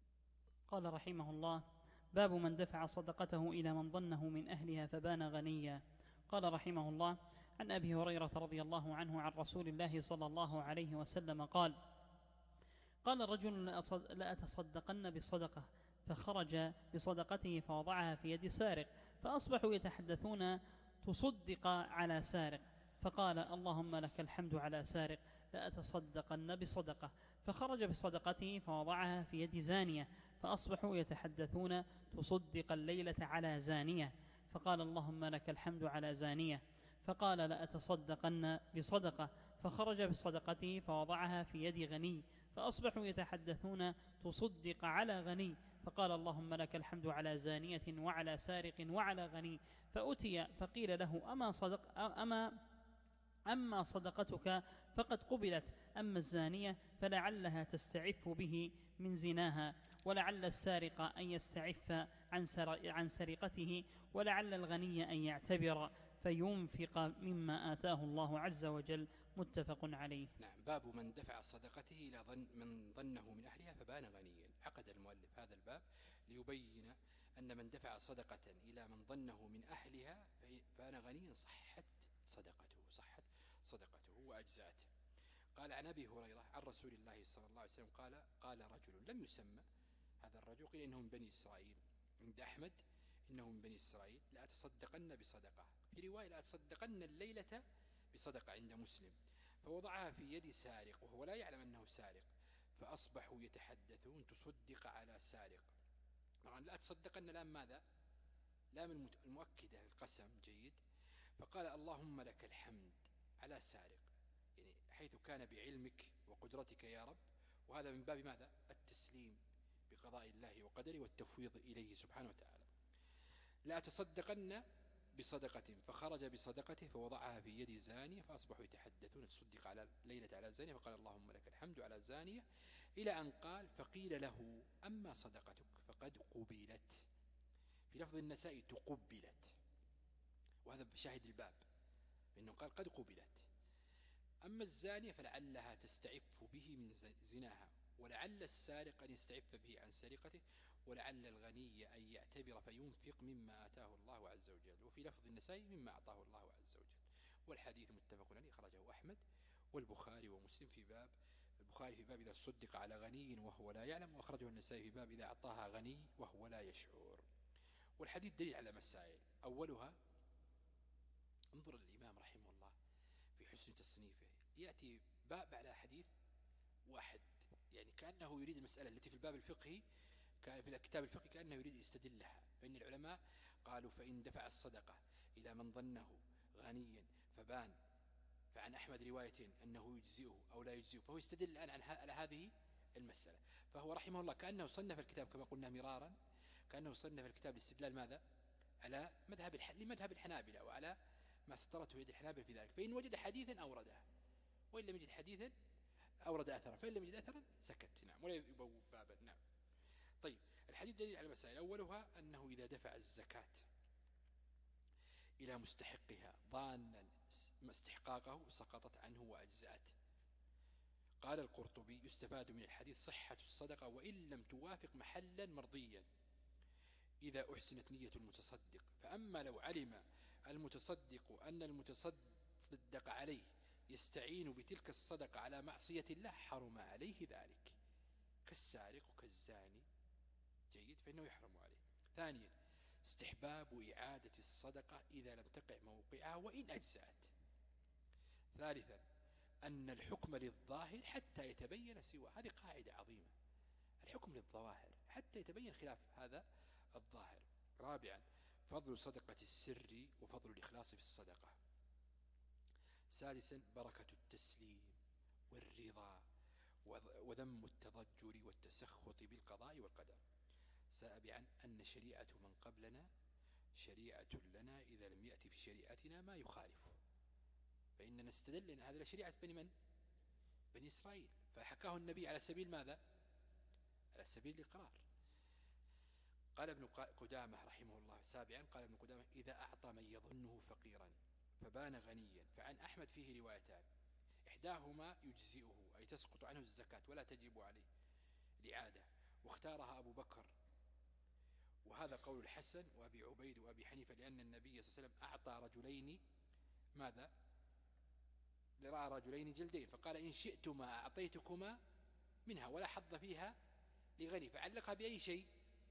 قال رحمه الله: باب من دفع صدقته إلى من ظنه من أهلها فبان غنيا. قال رحمه الله: عن أبي هريرة رضي الله عنه عن رسول الله صلى الله عليه وسلم قال: قال رجل: لأتصدقن بصدقة، فخرج بصدقته فوضعها في يد سارق، فأصبحوا يتحدثون: تصدق على سارق. فقال: اللهم لك الحمد على سارق، لأتصدقن بصدقة. فخرج بصدقته فوضعها في يد زانية، فأصبحوا يتحدثون: تصدق الليلة على زانية. فقال: اللهم لك الحمد على زانية. فقال: لأتصدقن بصدقة. فخرج بصدقته فوضعها في يد غني، فأصبحوا يتحدثون: تصدق على غني. فقال: اللهم لك الحمد على زانية وعلى سارق وعلى غني. فأتي فقيل له: أما صدق أما أما صدقتك فقد قبلت، أما الزانية فلعلها تستعف به من زناها، ولعل السارق أن يستعف عن عن سرقته، ولعل الغني أن يعتبر فينفق مما آتاه الله عز وجل. متفق عليه. نعم. باب من دفع صدقته إلى ظن من ظنه من أهلها فبان غنيا. عقد المؤلف هذا الباب ليبين أن من دفع صدقة إلى من ظنه من أهلها فبان غنيا صحت صدقته صحت صدقته وأجزأته. قال: عن أبي هريرة عن رسول الله صلى الله عليه وسلم قال: قال رجل، لم يسمى هذا الرجل، قيل إنه من بني إسرائيل، عند أحمد إنه من بني إسرائيل: لأتصدقن بصدقة، في رواية لأتصدقن الليلة بصدقة عند مسلم. فوضعها في يد سارق وهو لا يعلم أنه سارق، فأصبحوا يتحدثون: تصدق على سارق. طبعا لا تصدقن الآن ماذا؟ لام المؤكدة القسم. جيد. فقال: اللهم لك الحمد على سارق، يعني حيث كان بعلمك وقدرتك يا رب، وهذا من باب ماذا؟ التسليم بقضاء الله وقدره والتفويض إليه سبحانه وتعالى. لا تصدقن بصدقة، فخرج بصدقته فوضعها في يد زانية، فأصبحوا يتحدثون: تصدق على ليلة على زانية. فقال: اللهم لك الحمد على زانية إلى أن قال فقيل له أما صدقتك فقد قبلت، في لفظ النسائي تقبلت، وهذا بشاهد الباب إنه قال قد قبلت. أما الزانية فلعلها تستعف به من زناها، ولعل السارق أن يستعف به عن سرقته، ولعل الغني أن يعتبر فينفق مما آتاه الله عز وجل، وفي لفظ النسائي مما أعطاه الله عز وجل. والحديث متفق عليه، خرجه أحمد والبخاري ومسلم في باب، البخاري في باب إذا صدق على غني وهو لا يعلم، وأخرجه النسائي في باب إذا أعطاها غني وهو لا يشعر. والحديث دليل على مسائل، أولها انظر الإمام رحمه الله في حسن تصنيفه، يأتي باب على حديث واحد، يعني كأنه يريد المسألة التي في الباب الفقهي في الكتاب الفقهي كأنه يريد يستدلها. فإن العلماء قالوا فإن دفع الصدقة إلى من ظنه غنيا فبان، فعن أحمد روايتين أنه يجزئه أو لا يجزئه، فهو يستدل الآن عن على هذه المسألة. فهو رحمه الله كأنه صنف الكتاب كما قلنا مرارا، كأنه صنف الكتاب لاستدلال ماذا؟ على مذهب الح... لمذهب الحنابلة وعلى ما سطرته يد الحنابلة في ذلك. فإن وجد حديثا أورده، وإن لم يجد حديثا أورد أثرا، فإن لم يجد أثرا سكت، نعم، ولا يبوب بابا. نعم. طيب، الحديث دليل على مسائل، أولها أنه إذا دفع الزكاة إلى مستحقها ظانا استحقاقه سقطت عنه وأجزأت. قال القرطبي يستفاد من الحديث صحة الصدقة وإن لم توافق محلا مرضيا إذا أحسنت نية المتصدق، فأما لو علم المتصدق أن المتصدق عليه يستعين بتلك الصدقة على معصية الله حرم عليه ذلك، كالسارق وكالزاني، جيد، فإنه يحرم عليه. ثانيا استحباب إعادة الصدقة إذا لم تقع موقعها وإن أجزأت. ثالثا أن الحكم للظاهر حتى يتبين سواه، هذه قاعدة عظيمة، الحكم للظواهر حتى يتبين خلاف هذا الظاهر. رابعا فضل صدقة السر وفضل الإخلاص في الصدقة. سادسا بركة التسليم والرضا وذم التضجر والتسخط بالقضاء والقدر. سابعا أن شريعة من قبلنا شريعة لنا إذا لم يأتي في شريعتنا ما يخالفه، فإننا نستدل أن هذا شريعة بني من؟ بني إسرائيل، فحكاه النبي على سبيل ماذا؟ على سبيل الإقرار. قال ابن قدامة رحمه الله سابعا، قال ابن قدامة إذا أعطى من يظنه فقيرا فبان غنيا، فعن أحمد فيه روايتان، إحداهما يجزئه أي تسقط عنه الزكاة ولا تجب عليه الإعادة، واختارها أبو بكر، وهذا قول الحسن وأبي عبيد وأبي حنيفة، لأن النبي صلى الله عليه وسلم أعطى رجلين ماذا؟ لرأى رجلين جلدين، فقال إن شئتما أعطيتكما منها ولا حظ فيها لغني، فعلقها بأي شيء؟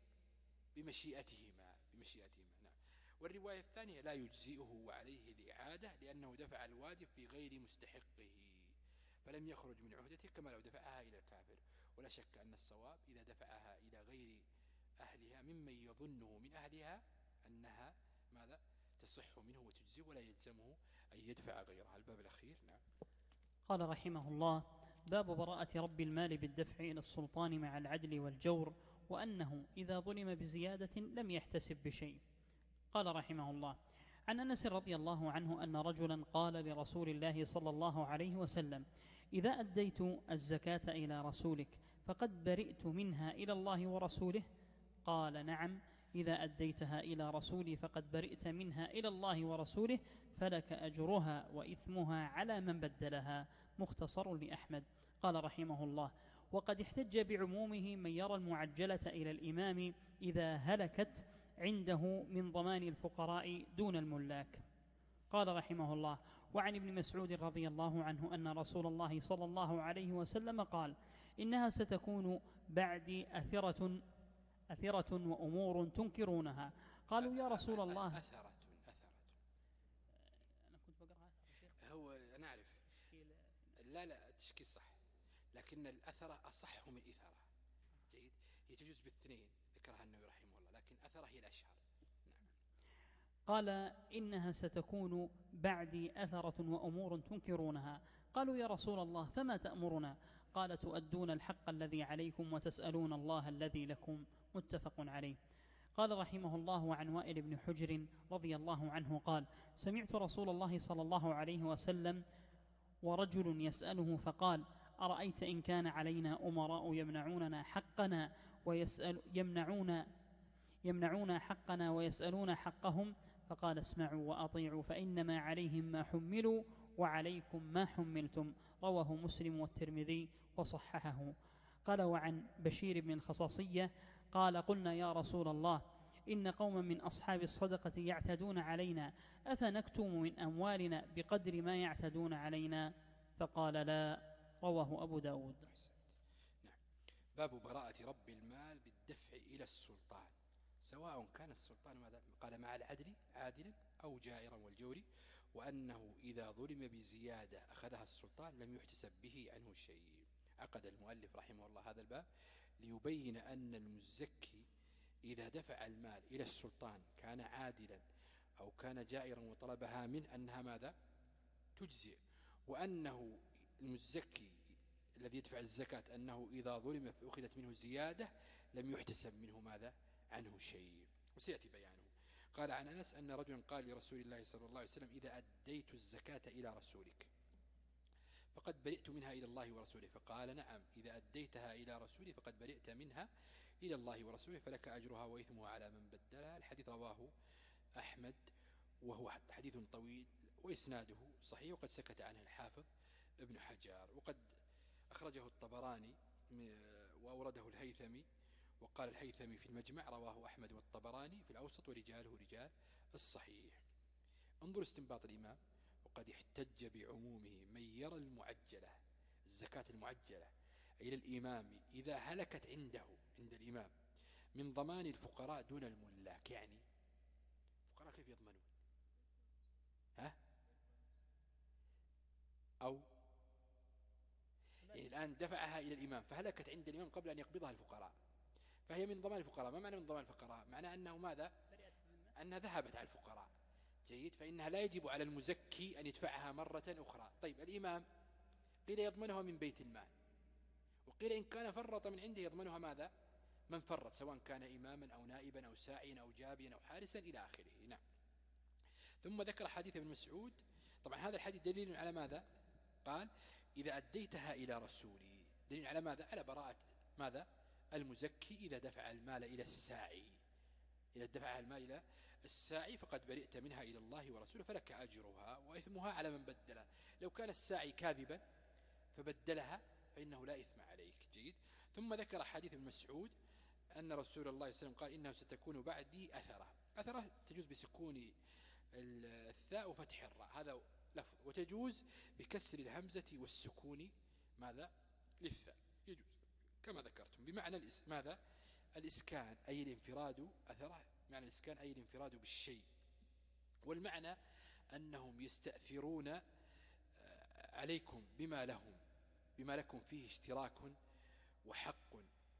بمشيئتهما بمشيئتهما نعم. والرواية الثانية لا يجزئه وعليه الإعادة لأنه دفع الواجب في غير مستحقه فلم يخرج من عهدته كما لو دفعها إلى الكافر. ولا شك أن الصواب إذا دفعها إلى غير أهلها ممن يظنه من أهلها أنها ماذا؟ تصح منه وتجزي ولا يلزمه أن يدفع غيرها. الباب الأخير. نعم. قال رحمه الله باب براءة رب المال بالدفع إلى السلطان مع العدل والجور، وأنه إذا ظلم بزيادة لم يحتسب بشيء. قال رحمه الله عن أنس رضي الله عنه أن رجلا قال لرسول الله صلى الله عليه وسلم إذا أديت الزكاة إلى رسولك فقد برئت منها إلى الله ورسوله؟ قال نعم، إذا أديتها إلى رسولي فقد برئت منها إلى الله ورسوله، فلك أجرها وإثمها على من بدلها. مختصر لأحمد. قال رحمه الله وقد احتج بعمومه من يرى المعجلة إلى الإمام إذا هلكت عنده من ضمان الفقراء دون الملاك. قال رحمه الله وعن ابن مسعود رضي الله عنه أن رسول الله صلى الله عليه وسلم قال إنها ستكون بعد أثرة أثرة وأمور تنكرونها. قالوا يا رسول الله أثرة أثرة أنا كنت بقرأ أثرة هو أنا أعرف لا لا تشكي صح، لكن الأثرة أصح من إثرة. جيد، هي تجوز بالاثنين ذكرها النبي رحمه الله، لكن أثرة هي الأشهر. نعم. قال إنها ستكون بعد أثرة وأمور تنكرونها. قالوا يا رسول الله فما تأمرنا؟ قال تؤدون الحق الذي عليكم وتسألون الله الذي لكم. متفق عليه. قال رحمه الله عن وائل بن حجر رضي الله عنه قال سمعت رسول الله صلى الله عليه وسلم ورجل يسأله فقال أرأيت إن كان علينا أمراء يمنعوننا حقنا ويسأل يمنعون يمنعون حقنا ويسألون حقهم، فقال اسمعوا وأطيعوا فإنما عليهم ما حملوا وعليكم ما حملتم. رواه مسلم والترمذي وصححه. قال وعن بشير بن الخصاصية قال قلنا يا رسول الله إن قوما من أصحاب الصدقة يعتدون علينا أفنكتم من أموالنا بقدر ما يعتدون علينا؟ فقال لا. رواه أبو داود. نعم. باب براءة رب المال بالدفع إلى السلطان سواء كان السلطان ماذا قال مع العدل عادلا أو جائرا والجور، وأنه إذا ظلم بزيادة أخذها السلطان لم يحتسب به عنه شيء. عقد المؤلف رحمه الله هذا الباب ليبين أن المزكي إذا دفع المال إلى السلطان كان عادلا أو كان جائرا وطلبها منه أنها ماذا تجزئ، وأنه المزكي الذي يدفع الزكاة أنه إذا ظلم فأخذت منه زيادة لم يحتسب منه ماذا عنه شيء، وسيأتي بيانه. قال عن أنس أن رجلا قال لرسول الله صلى الله عليه وسلم إذا أديت الزكاة إلى رسولك فقد برئت منها إلى الله ورسوله، فقال نعم إذا أديتها إلى رسولي فقد برئت منها إلى الله ورسوله فلك أجرها وإثمها على من بدلها. الحديث رواه أحمد وهو حديث طويل وإسناده صحيح، وقد سكت عنه الحافظ ابن حجار، وقد أخرجه الطبراني وأورده الهيثمي، وقال الهيثمي في المجمع رواه أحمد والطبراني في الأوسط ورجاله رجال الصحيح. انظر استنباط الإمام: وقد احتج بعمومه من يرى المعجلة الزكاة المعجلة إلى الإمام إذا هلكت عنده عند الإمام من ضمان الفقراء دون الملاك. يعني الفقراء كيف يضمنون؟ ها؟ أو يعني الآن دفعها إلى الإمام فهلكت عند الإمام قبل أن يقبضها الفقراء، فهي من ضمان الفقراء. ما معنى من ضمان الفقراء؟ معنى أنه ماذا؟ أنها ذهبت على الفقراء. جيد. فإنها لا يجب على المزكي أن يدفعها مرة أخرى. طيب الإمام قيل يضمنها من بيت المال، وقيل إن كان فرط من عنده يضمنها ماذا؟ من فرط، سواء كان إماما أو نائبا أو ساعيا أو جابيا أو حارسا إلى آخره. نعم. ثم ذكر حديث ابن مسعود. طبعا هذا الحديث دليل على ماذا؟ قال إذا أديتها إلى رسولي، دليل على ماذا؟ على براءة ماذا؟ المزكي إذا دفع المال إلى الساعي، إذا دفع المال إلى الساعي فقد برئت منها إلى الله ورسوله فلك أجرها وإثمها على من بدلها. لو كان الساعي كاذبا فبدلها فإنه لا إثم عليك. جيد. ثم ذكر حديث ابن مسعود أن رسول الله صلى الله عليه وسلم قال إنه ستكون بعدي أثرة. أثرة تجوز بسكون الثاء وفتح الراء، هذا لفظ، وتجوز بكسر الهمزة والسكون ماذا؟ للثاء، يجوز كما ذكرتم بمعنى الإس... ماذا؟ الإسكان أي الانفراد. أثره معنى الإسكان أي الانفراد بالشيء، والمعنى أنهم يستأثرون عليكم بما لهم بما لكم فيه اشتراك وحق.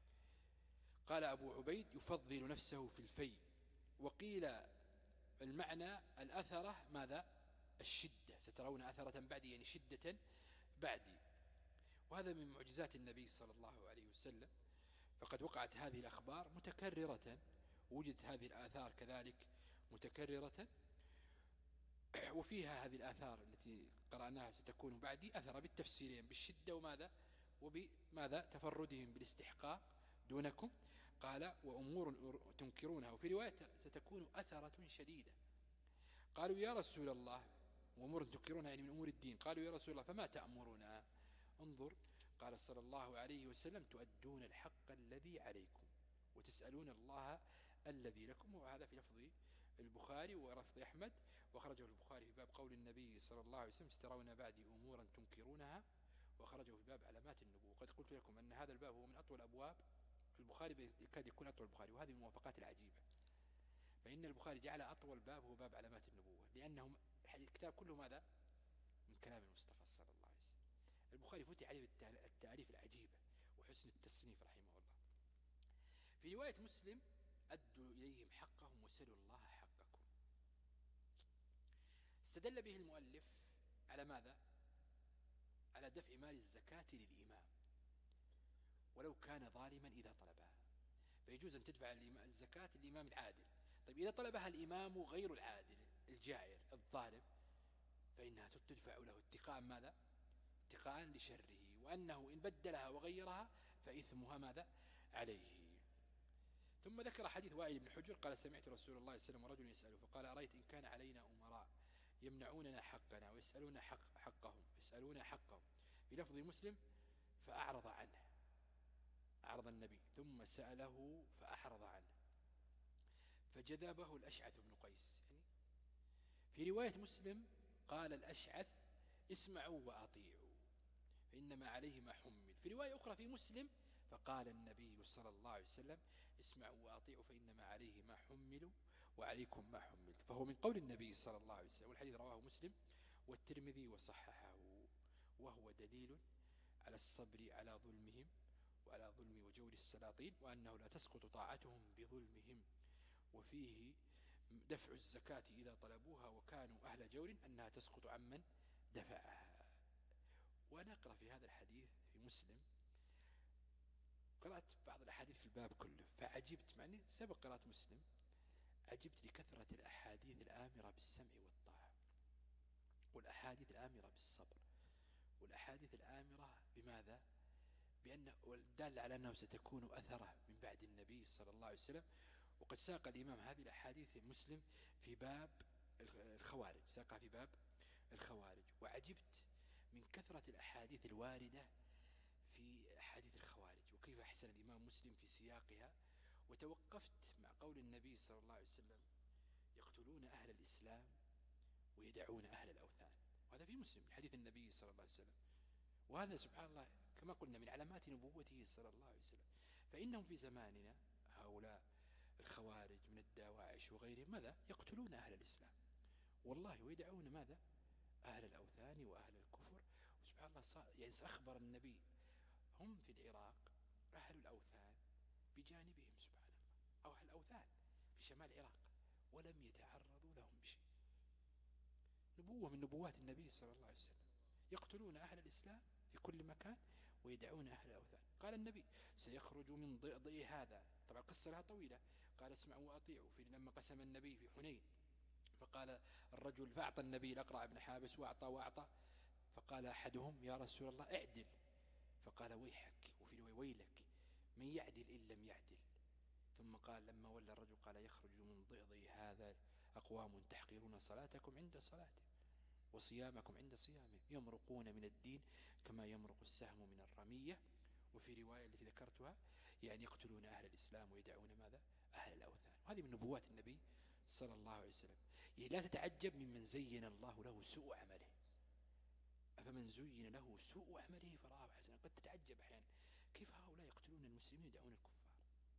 قال أبو عبيد يفضل نفسه في الفي. وقيل المعنى الأثرة ماذا؟ الشدة، سترون أثرة بعدي يعني شدة بعدي. وهذا من معجزات النبي صلى الله عليه وسلم، فقد وقعت هذه الأخبار متكررة، وجدت هذه الآثار كذلك متكررة، وفيها هذه الآثار التي قرأناها ستكون بعدي أثر بالتفسيرين بالشدة وماذا وبماذا تفردهم بالاستحقاق دونكم. قال وأمور تنكرونها، وفي رواية ستكون أثرة شديدة. قالوا يا رسول الله، وأمور تنكرونها يعني من أمور الدين. قالوا يا رسول الله فما تأمرنا؟ انظر قال صلى الله عليه وسلم تؤدون الحق الذي عليكم وتسألون الله الذي لكم. وهذا في لفظ البخاري ولفظ أحمد، وخرجه البخاري في باب قول النبي صلى الله عليه وسلم سترون بعدي أمورا تنكرونها، وخرجه في باب علامات النبوة. قد قلت لكم أن هذا الباب هو من أطول أبواب البخاري، يكاد يكون أطول البخاري، وهذه الموافقات العجيبة. فإن البخاري جعل أطول باب هو باب علامات النبوة، لأنه الكتاب كله ماذا؟ من كلام المصطفى صلى الله عليه وسلم. البخاري فتح عليه التعريف العجيبة وحسن التصنيف رحمه الله. في رواية مسلم أدوا إليهم حقهم وسلوا الله حقكم. استدل به المؤلف على ماذا؟ على دفع مال الزكاة للإمام ولو كان ظالما إذا طلبها، فيجوز أن تدفع الزكاة للإمام العادل. طيب إذا طلبها الإمام غير العادل الجائر الظالم فإنها تدفع له اتقاء ماذا؟ اتقاء لشره وأنه إن بدلها وغيرها فإثمها ماذا عليه. ثم ذكر حديث وائل بن حجر قال سمعت رسول الله صلى الله عليه وسلم ورجل يسأله فقال أرأيت إن كان علينا أمراء يمنعوننا حقنا ويسألون حق حقهم يسألون حقهم في لفظ مسلم فأعرض عنه، أعرض النبي ثم سأله فأحرض عنه فجذبه الأشعث بن قيس. يعني في رواية مسلم قال الأشعث اسمعوا وأطيعوا فإنما عليه ما حمل. في رواية أخرى في مسلم فقال النبي صلى الله عليه وسلم اسمعوا وأطيعوا فإنما عليه ما حملوا وعليكم ما حملت. فهو من قول النبي صلى الله عليه وسلم، والحديث رواه مسلم والترمذي وصححه، وهو دليل على الصبر على ظلمهم وعلى ظلم وجور السلاطين، وأنه لا تسقط طاعتهم بظلمهم، وفيه دفع الزكاة إذا طلبوها وكانوا أهل جور أنها تسقط عمن دفعها. ونقرأ في هذا الحديث في مسلم، قرأت بعض الأحاديث في الباب كله فعجبت، مع أني سبق قرأت مسلم، عجبت لكثرة الأحاديث الآمرة بالسمع والطاعة، والأحاديث الآمرة بالصبر، والأحاديث الآمرة بماذا؟ بأنه والدال على أنه ستكون أثره من بعد النبي صلى الله عليه وسلم. وقد ساق الإمام هذه الأحاديث المسلم في باب الخوارج، ساقها في باب الخوارج، وعجبت من كثرة الأحاديث الواردة في أحاديث الخوارج وكيف أحسن الإمام مسلم في سياقها. وتوقفت مع قول النبي صلى الله عليه وسلم يقتلون أهل الإسلام ويدعون أهل الأوثان، وهذا في مسلم من حديث النبي صلى الله عليه وسلم. وهذا سبحان الله كما قلنا من علامات نبوته صلى الله عليه وسلم. فإنهم في زماننا هؤلاء الخوارج من الدواعش وغيرهم ماذا؟ يقتلون أهل الإسلام والله، ويدعون ماذا؟ أهل الأوثان وأهل الكفر. وسبحان الله يعني أخبر النبي هم في العراق أهل الأوثان بجانبهم سبحان الله، أو أهل الأوثان في شمال العراق، ولم يتعرضوا لهم بشيء. نبوة من نبوات النبي صلى الله عليه وسلم، يقتلون أهل الإسلام في كل مكان ويدعون أهل الأوثان. قال النبي سيخرج من ضئضئ هذا، طبعا القصة لها طويلة، قال اسمعوا وأطيعوا في لما قسم النبي في حنين، فقال الرجل فأعطى النبي الأقرع بن حابس وأعطى وأعطى، فقال أحدهم يا رسول الله اعدل، فقال ويحك، وفي رواية ويلك من يعدل إن لم يعدل. ثم قال لما ولى الرجل قال يخرج من ضئضئ هذا أقوام تحقرون صلاتكم عند صلاتهم وصيامكم عند صيامهم، يمرقون من الدين كما يمرق السهم من الرمية. وفي رواية التي ذكرتها يعني يقتلون أهل الإسلام ويدعون ماذا؟ أهل الأوثان. وهذه من نبوات النبي صلى الله عليه وسلم. يعني لا تتعجب ممن زين الله له سوء عمله، أفمن زين له سوء عمله فرآه حسنا. قد تتعجب أحيانا كيف هؤلاء يقتلون المسلمين ويدعون الكفار،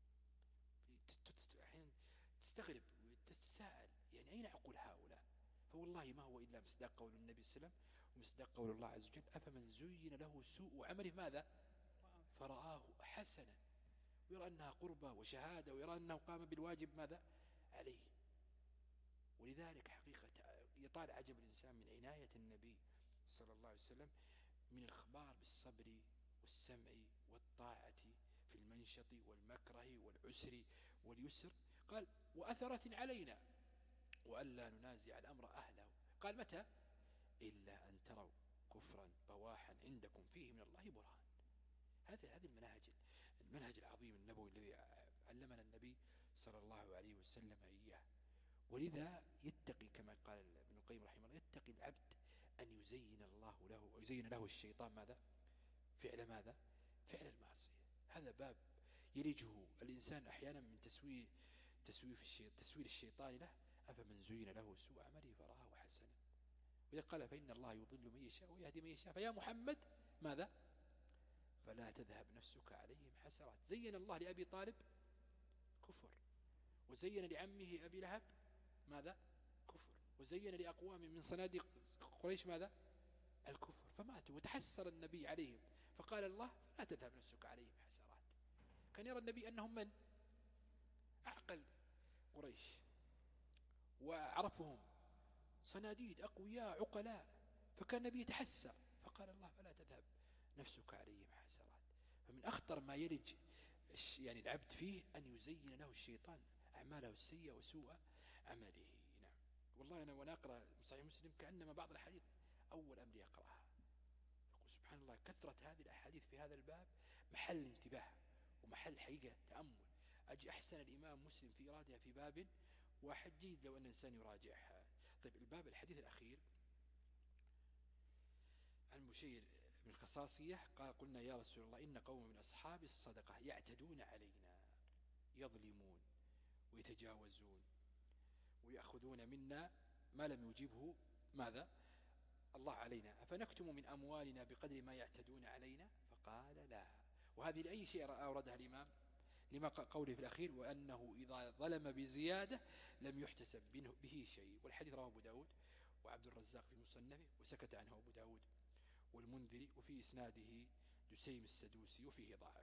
أحيانا تستغرب وتتساءل يعني أين عقول هؤلاء؟ فوالله ما هو إلا مصداق قول النبي صلى الله عليه وسلم ومصداق قول الله عز وجل أفمن زين له سوء عمله ماذا؟ فرآه حسنا، ويرى أنها قربة وشهادة، ويرى أنه قام بالواجب ماذا؟ عليه. ولذلك حقيقة يطال عجب الإنسان من عناية النبي صلى الله عليه وسلم من الإخبار بالصبر والسمع والطاعة في المنشط والمكره والعسر واليسر. قال وأثرة علينا وألا ننازع الأمر أهله. قال متى؟ إلا أن تروا كفرا بواحا عندكم فيه من الله برهان. هذا هذه المنهج المنهج العظيم النبوي الذي علمنا النبي صلى الله عليه وسلم إياه. ولذا يتقي كما قال ابن القيم رحمه الله، يتقي العبد أن يزين الله له ويزين له الشيطان ماذا؟ فعل ماذا؟ فعل المعصية. هذا باب يلجه الإنسان أحيانا من تسوير تسويف الشيطان تسوير الشيطان له. أفمن زين له سوء عمله فرآه حسنا. وإذا قال فإن الله يضل من يشاء ويهدي من يشاء، فيا محمد ماذا؟ فلا تذهب نفسك عليهم حسرات. زين الله لأبي طالب كفر، وزين لعمه أبي لهب ماذا؟ كفر، وزين لأقوام من صناديق قريش ماذا؟ الكفر، فماتوا وتحسر النبي عليهم. فقال الله لا تذهب نفسك عليهم حسرات. كان يرى النبي أنهم من؟ أعقل قريش وعرفهم صناديد أقوياء عقلاء، فكان النبي يتحسر، فقال الله فلا تذهب نفسك عليهم حسرات. فمن أخطر ما يلج يعني العبد فيه أن يزين له الشيطان أعماله السيئة وسوء عمله. نعم والله أنا وأنا أقرأ صحيح مسلم كأنما بعض الحديث أول أمر يقرأها يقول سبحان الله الله كثرة هذه الأحاديث في هذا الباب محل انتباه ومحل حقيقة تأمل. أجي أحسن الإمام مسلم في إرادها في باب واحد، جيد لو أن الإنسان يراجعها. طيب الباب الحديث الأخير عن بشير بن الخصاصية قال قلنا يا رسول الله إن قوم من أصحاب الصدقة يعتدون علينا، يظلمون ويتجاوزون ويأخذون منا ما لم يجيبه ماذا الله علينا، أفنكتم من أموالنا بقدر ما يعتدون علينا؟ فقال لا. وهذه لأي شيء أوردها الإمام؟ لما قوله في الأخير وأنه إذا ظلم بزيادة لم يحتسب به شيء. والحديث رواه أبو داود وعبد الرزاق في مصنفه، وسكت عنه أبو داود والمنذري، وفي إسناده دسيم السدوسي وفيه ضعف.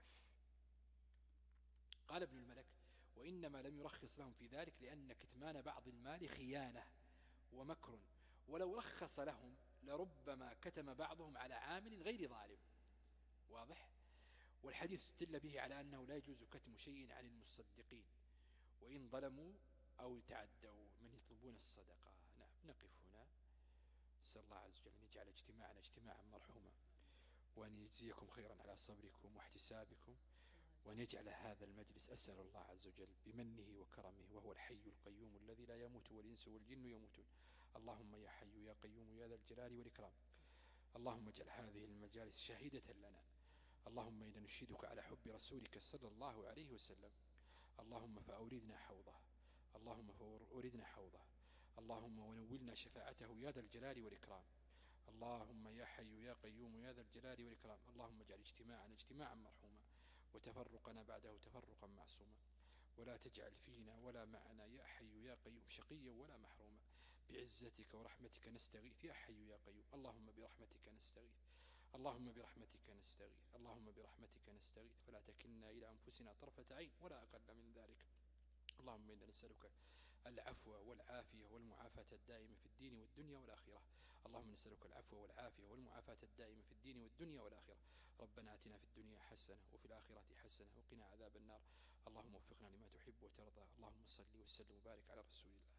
قال ابن الملك وإنما لم يرخص لهم في ذلك لأن كتمان بعض المال خيانة ومكر، ولو رخص لهم لربما كتم بعضهم على عامل غير ظالم. واضح؟ والحديث استدل به على أنه لا يجوز كتم شيء عن المصدقين وإن ظلموا أو تعدوا من يطلبون الصدقة. نعم نقف هنا. نسأل الله عز وجل أن يجعل اجتماعنا اجتماعا مرحوما، وأن يجزيكم خيرا على صبركم واحتسابكم، وأن يجعل هذا المجلس، أسأل الله عز وجل بمنه وكرمه وهو الحي القيوم الذي لا يموت والإنس والجن يموتون. اللهم يا حي يا قيوم يا ذا الجلال والإكرام، اللهم اجعل هذه المجالس شهيدة لنا. اللهم إنا نشهدك على حب رسولك صلى الله عليه وسلم. اللهم فأوردنا حوضه، اللهم فأوردنا حوضه، اللهم ونولنا شفاعته يا ذا الجلال والإكرام. اللهم يا حي يا قيوم يا ذا الجلال والإكرام، اللهم اجعل اجتماعنا اجتماعا مرحوما وتفرقنا بعده تفرقا معصوما، ولا تجعل فينا ولا معنا يا حي يا قيوم شقيا ولا محروما، بعزتك ورحمتك نستغيث يا حي يا قيوم. اللهم برحمتك نستغيث، اللهم برحمتك نستغيث، اللهم برحمتك نستغيث، فلا تكلنا إلى أنفسنا طرفة عين ولا أقل من ذلك. اللهم إنا نسألك العفو والعافية والمعافاة الدائمة في الدين والدنيا والآخرة. اللهم نسألك العفو والعافية والمعافاة الدائمة في الدين والدنيا والآخرة. ربنا آتنا في الدنيا حسنة وفي الآخرة حسنة وقنا عذاب النار. اللهم وفقنا لما تحب وترضى. اللهم صل وسلم وبارك على رسول الله.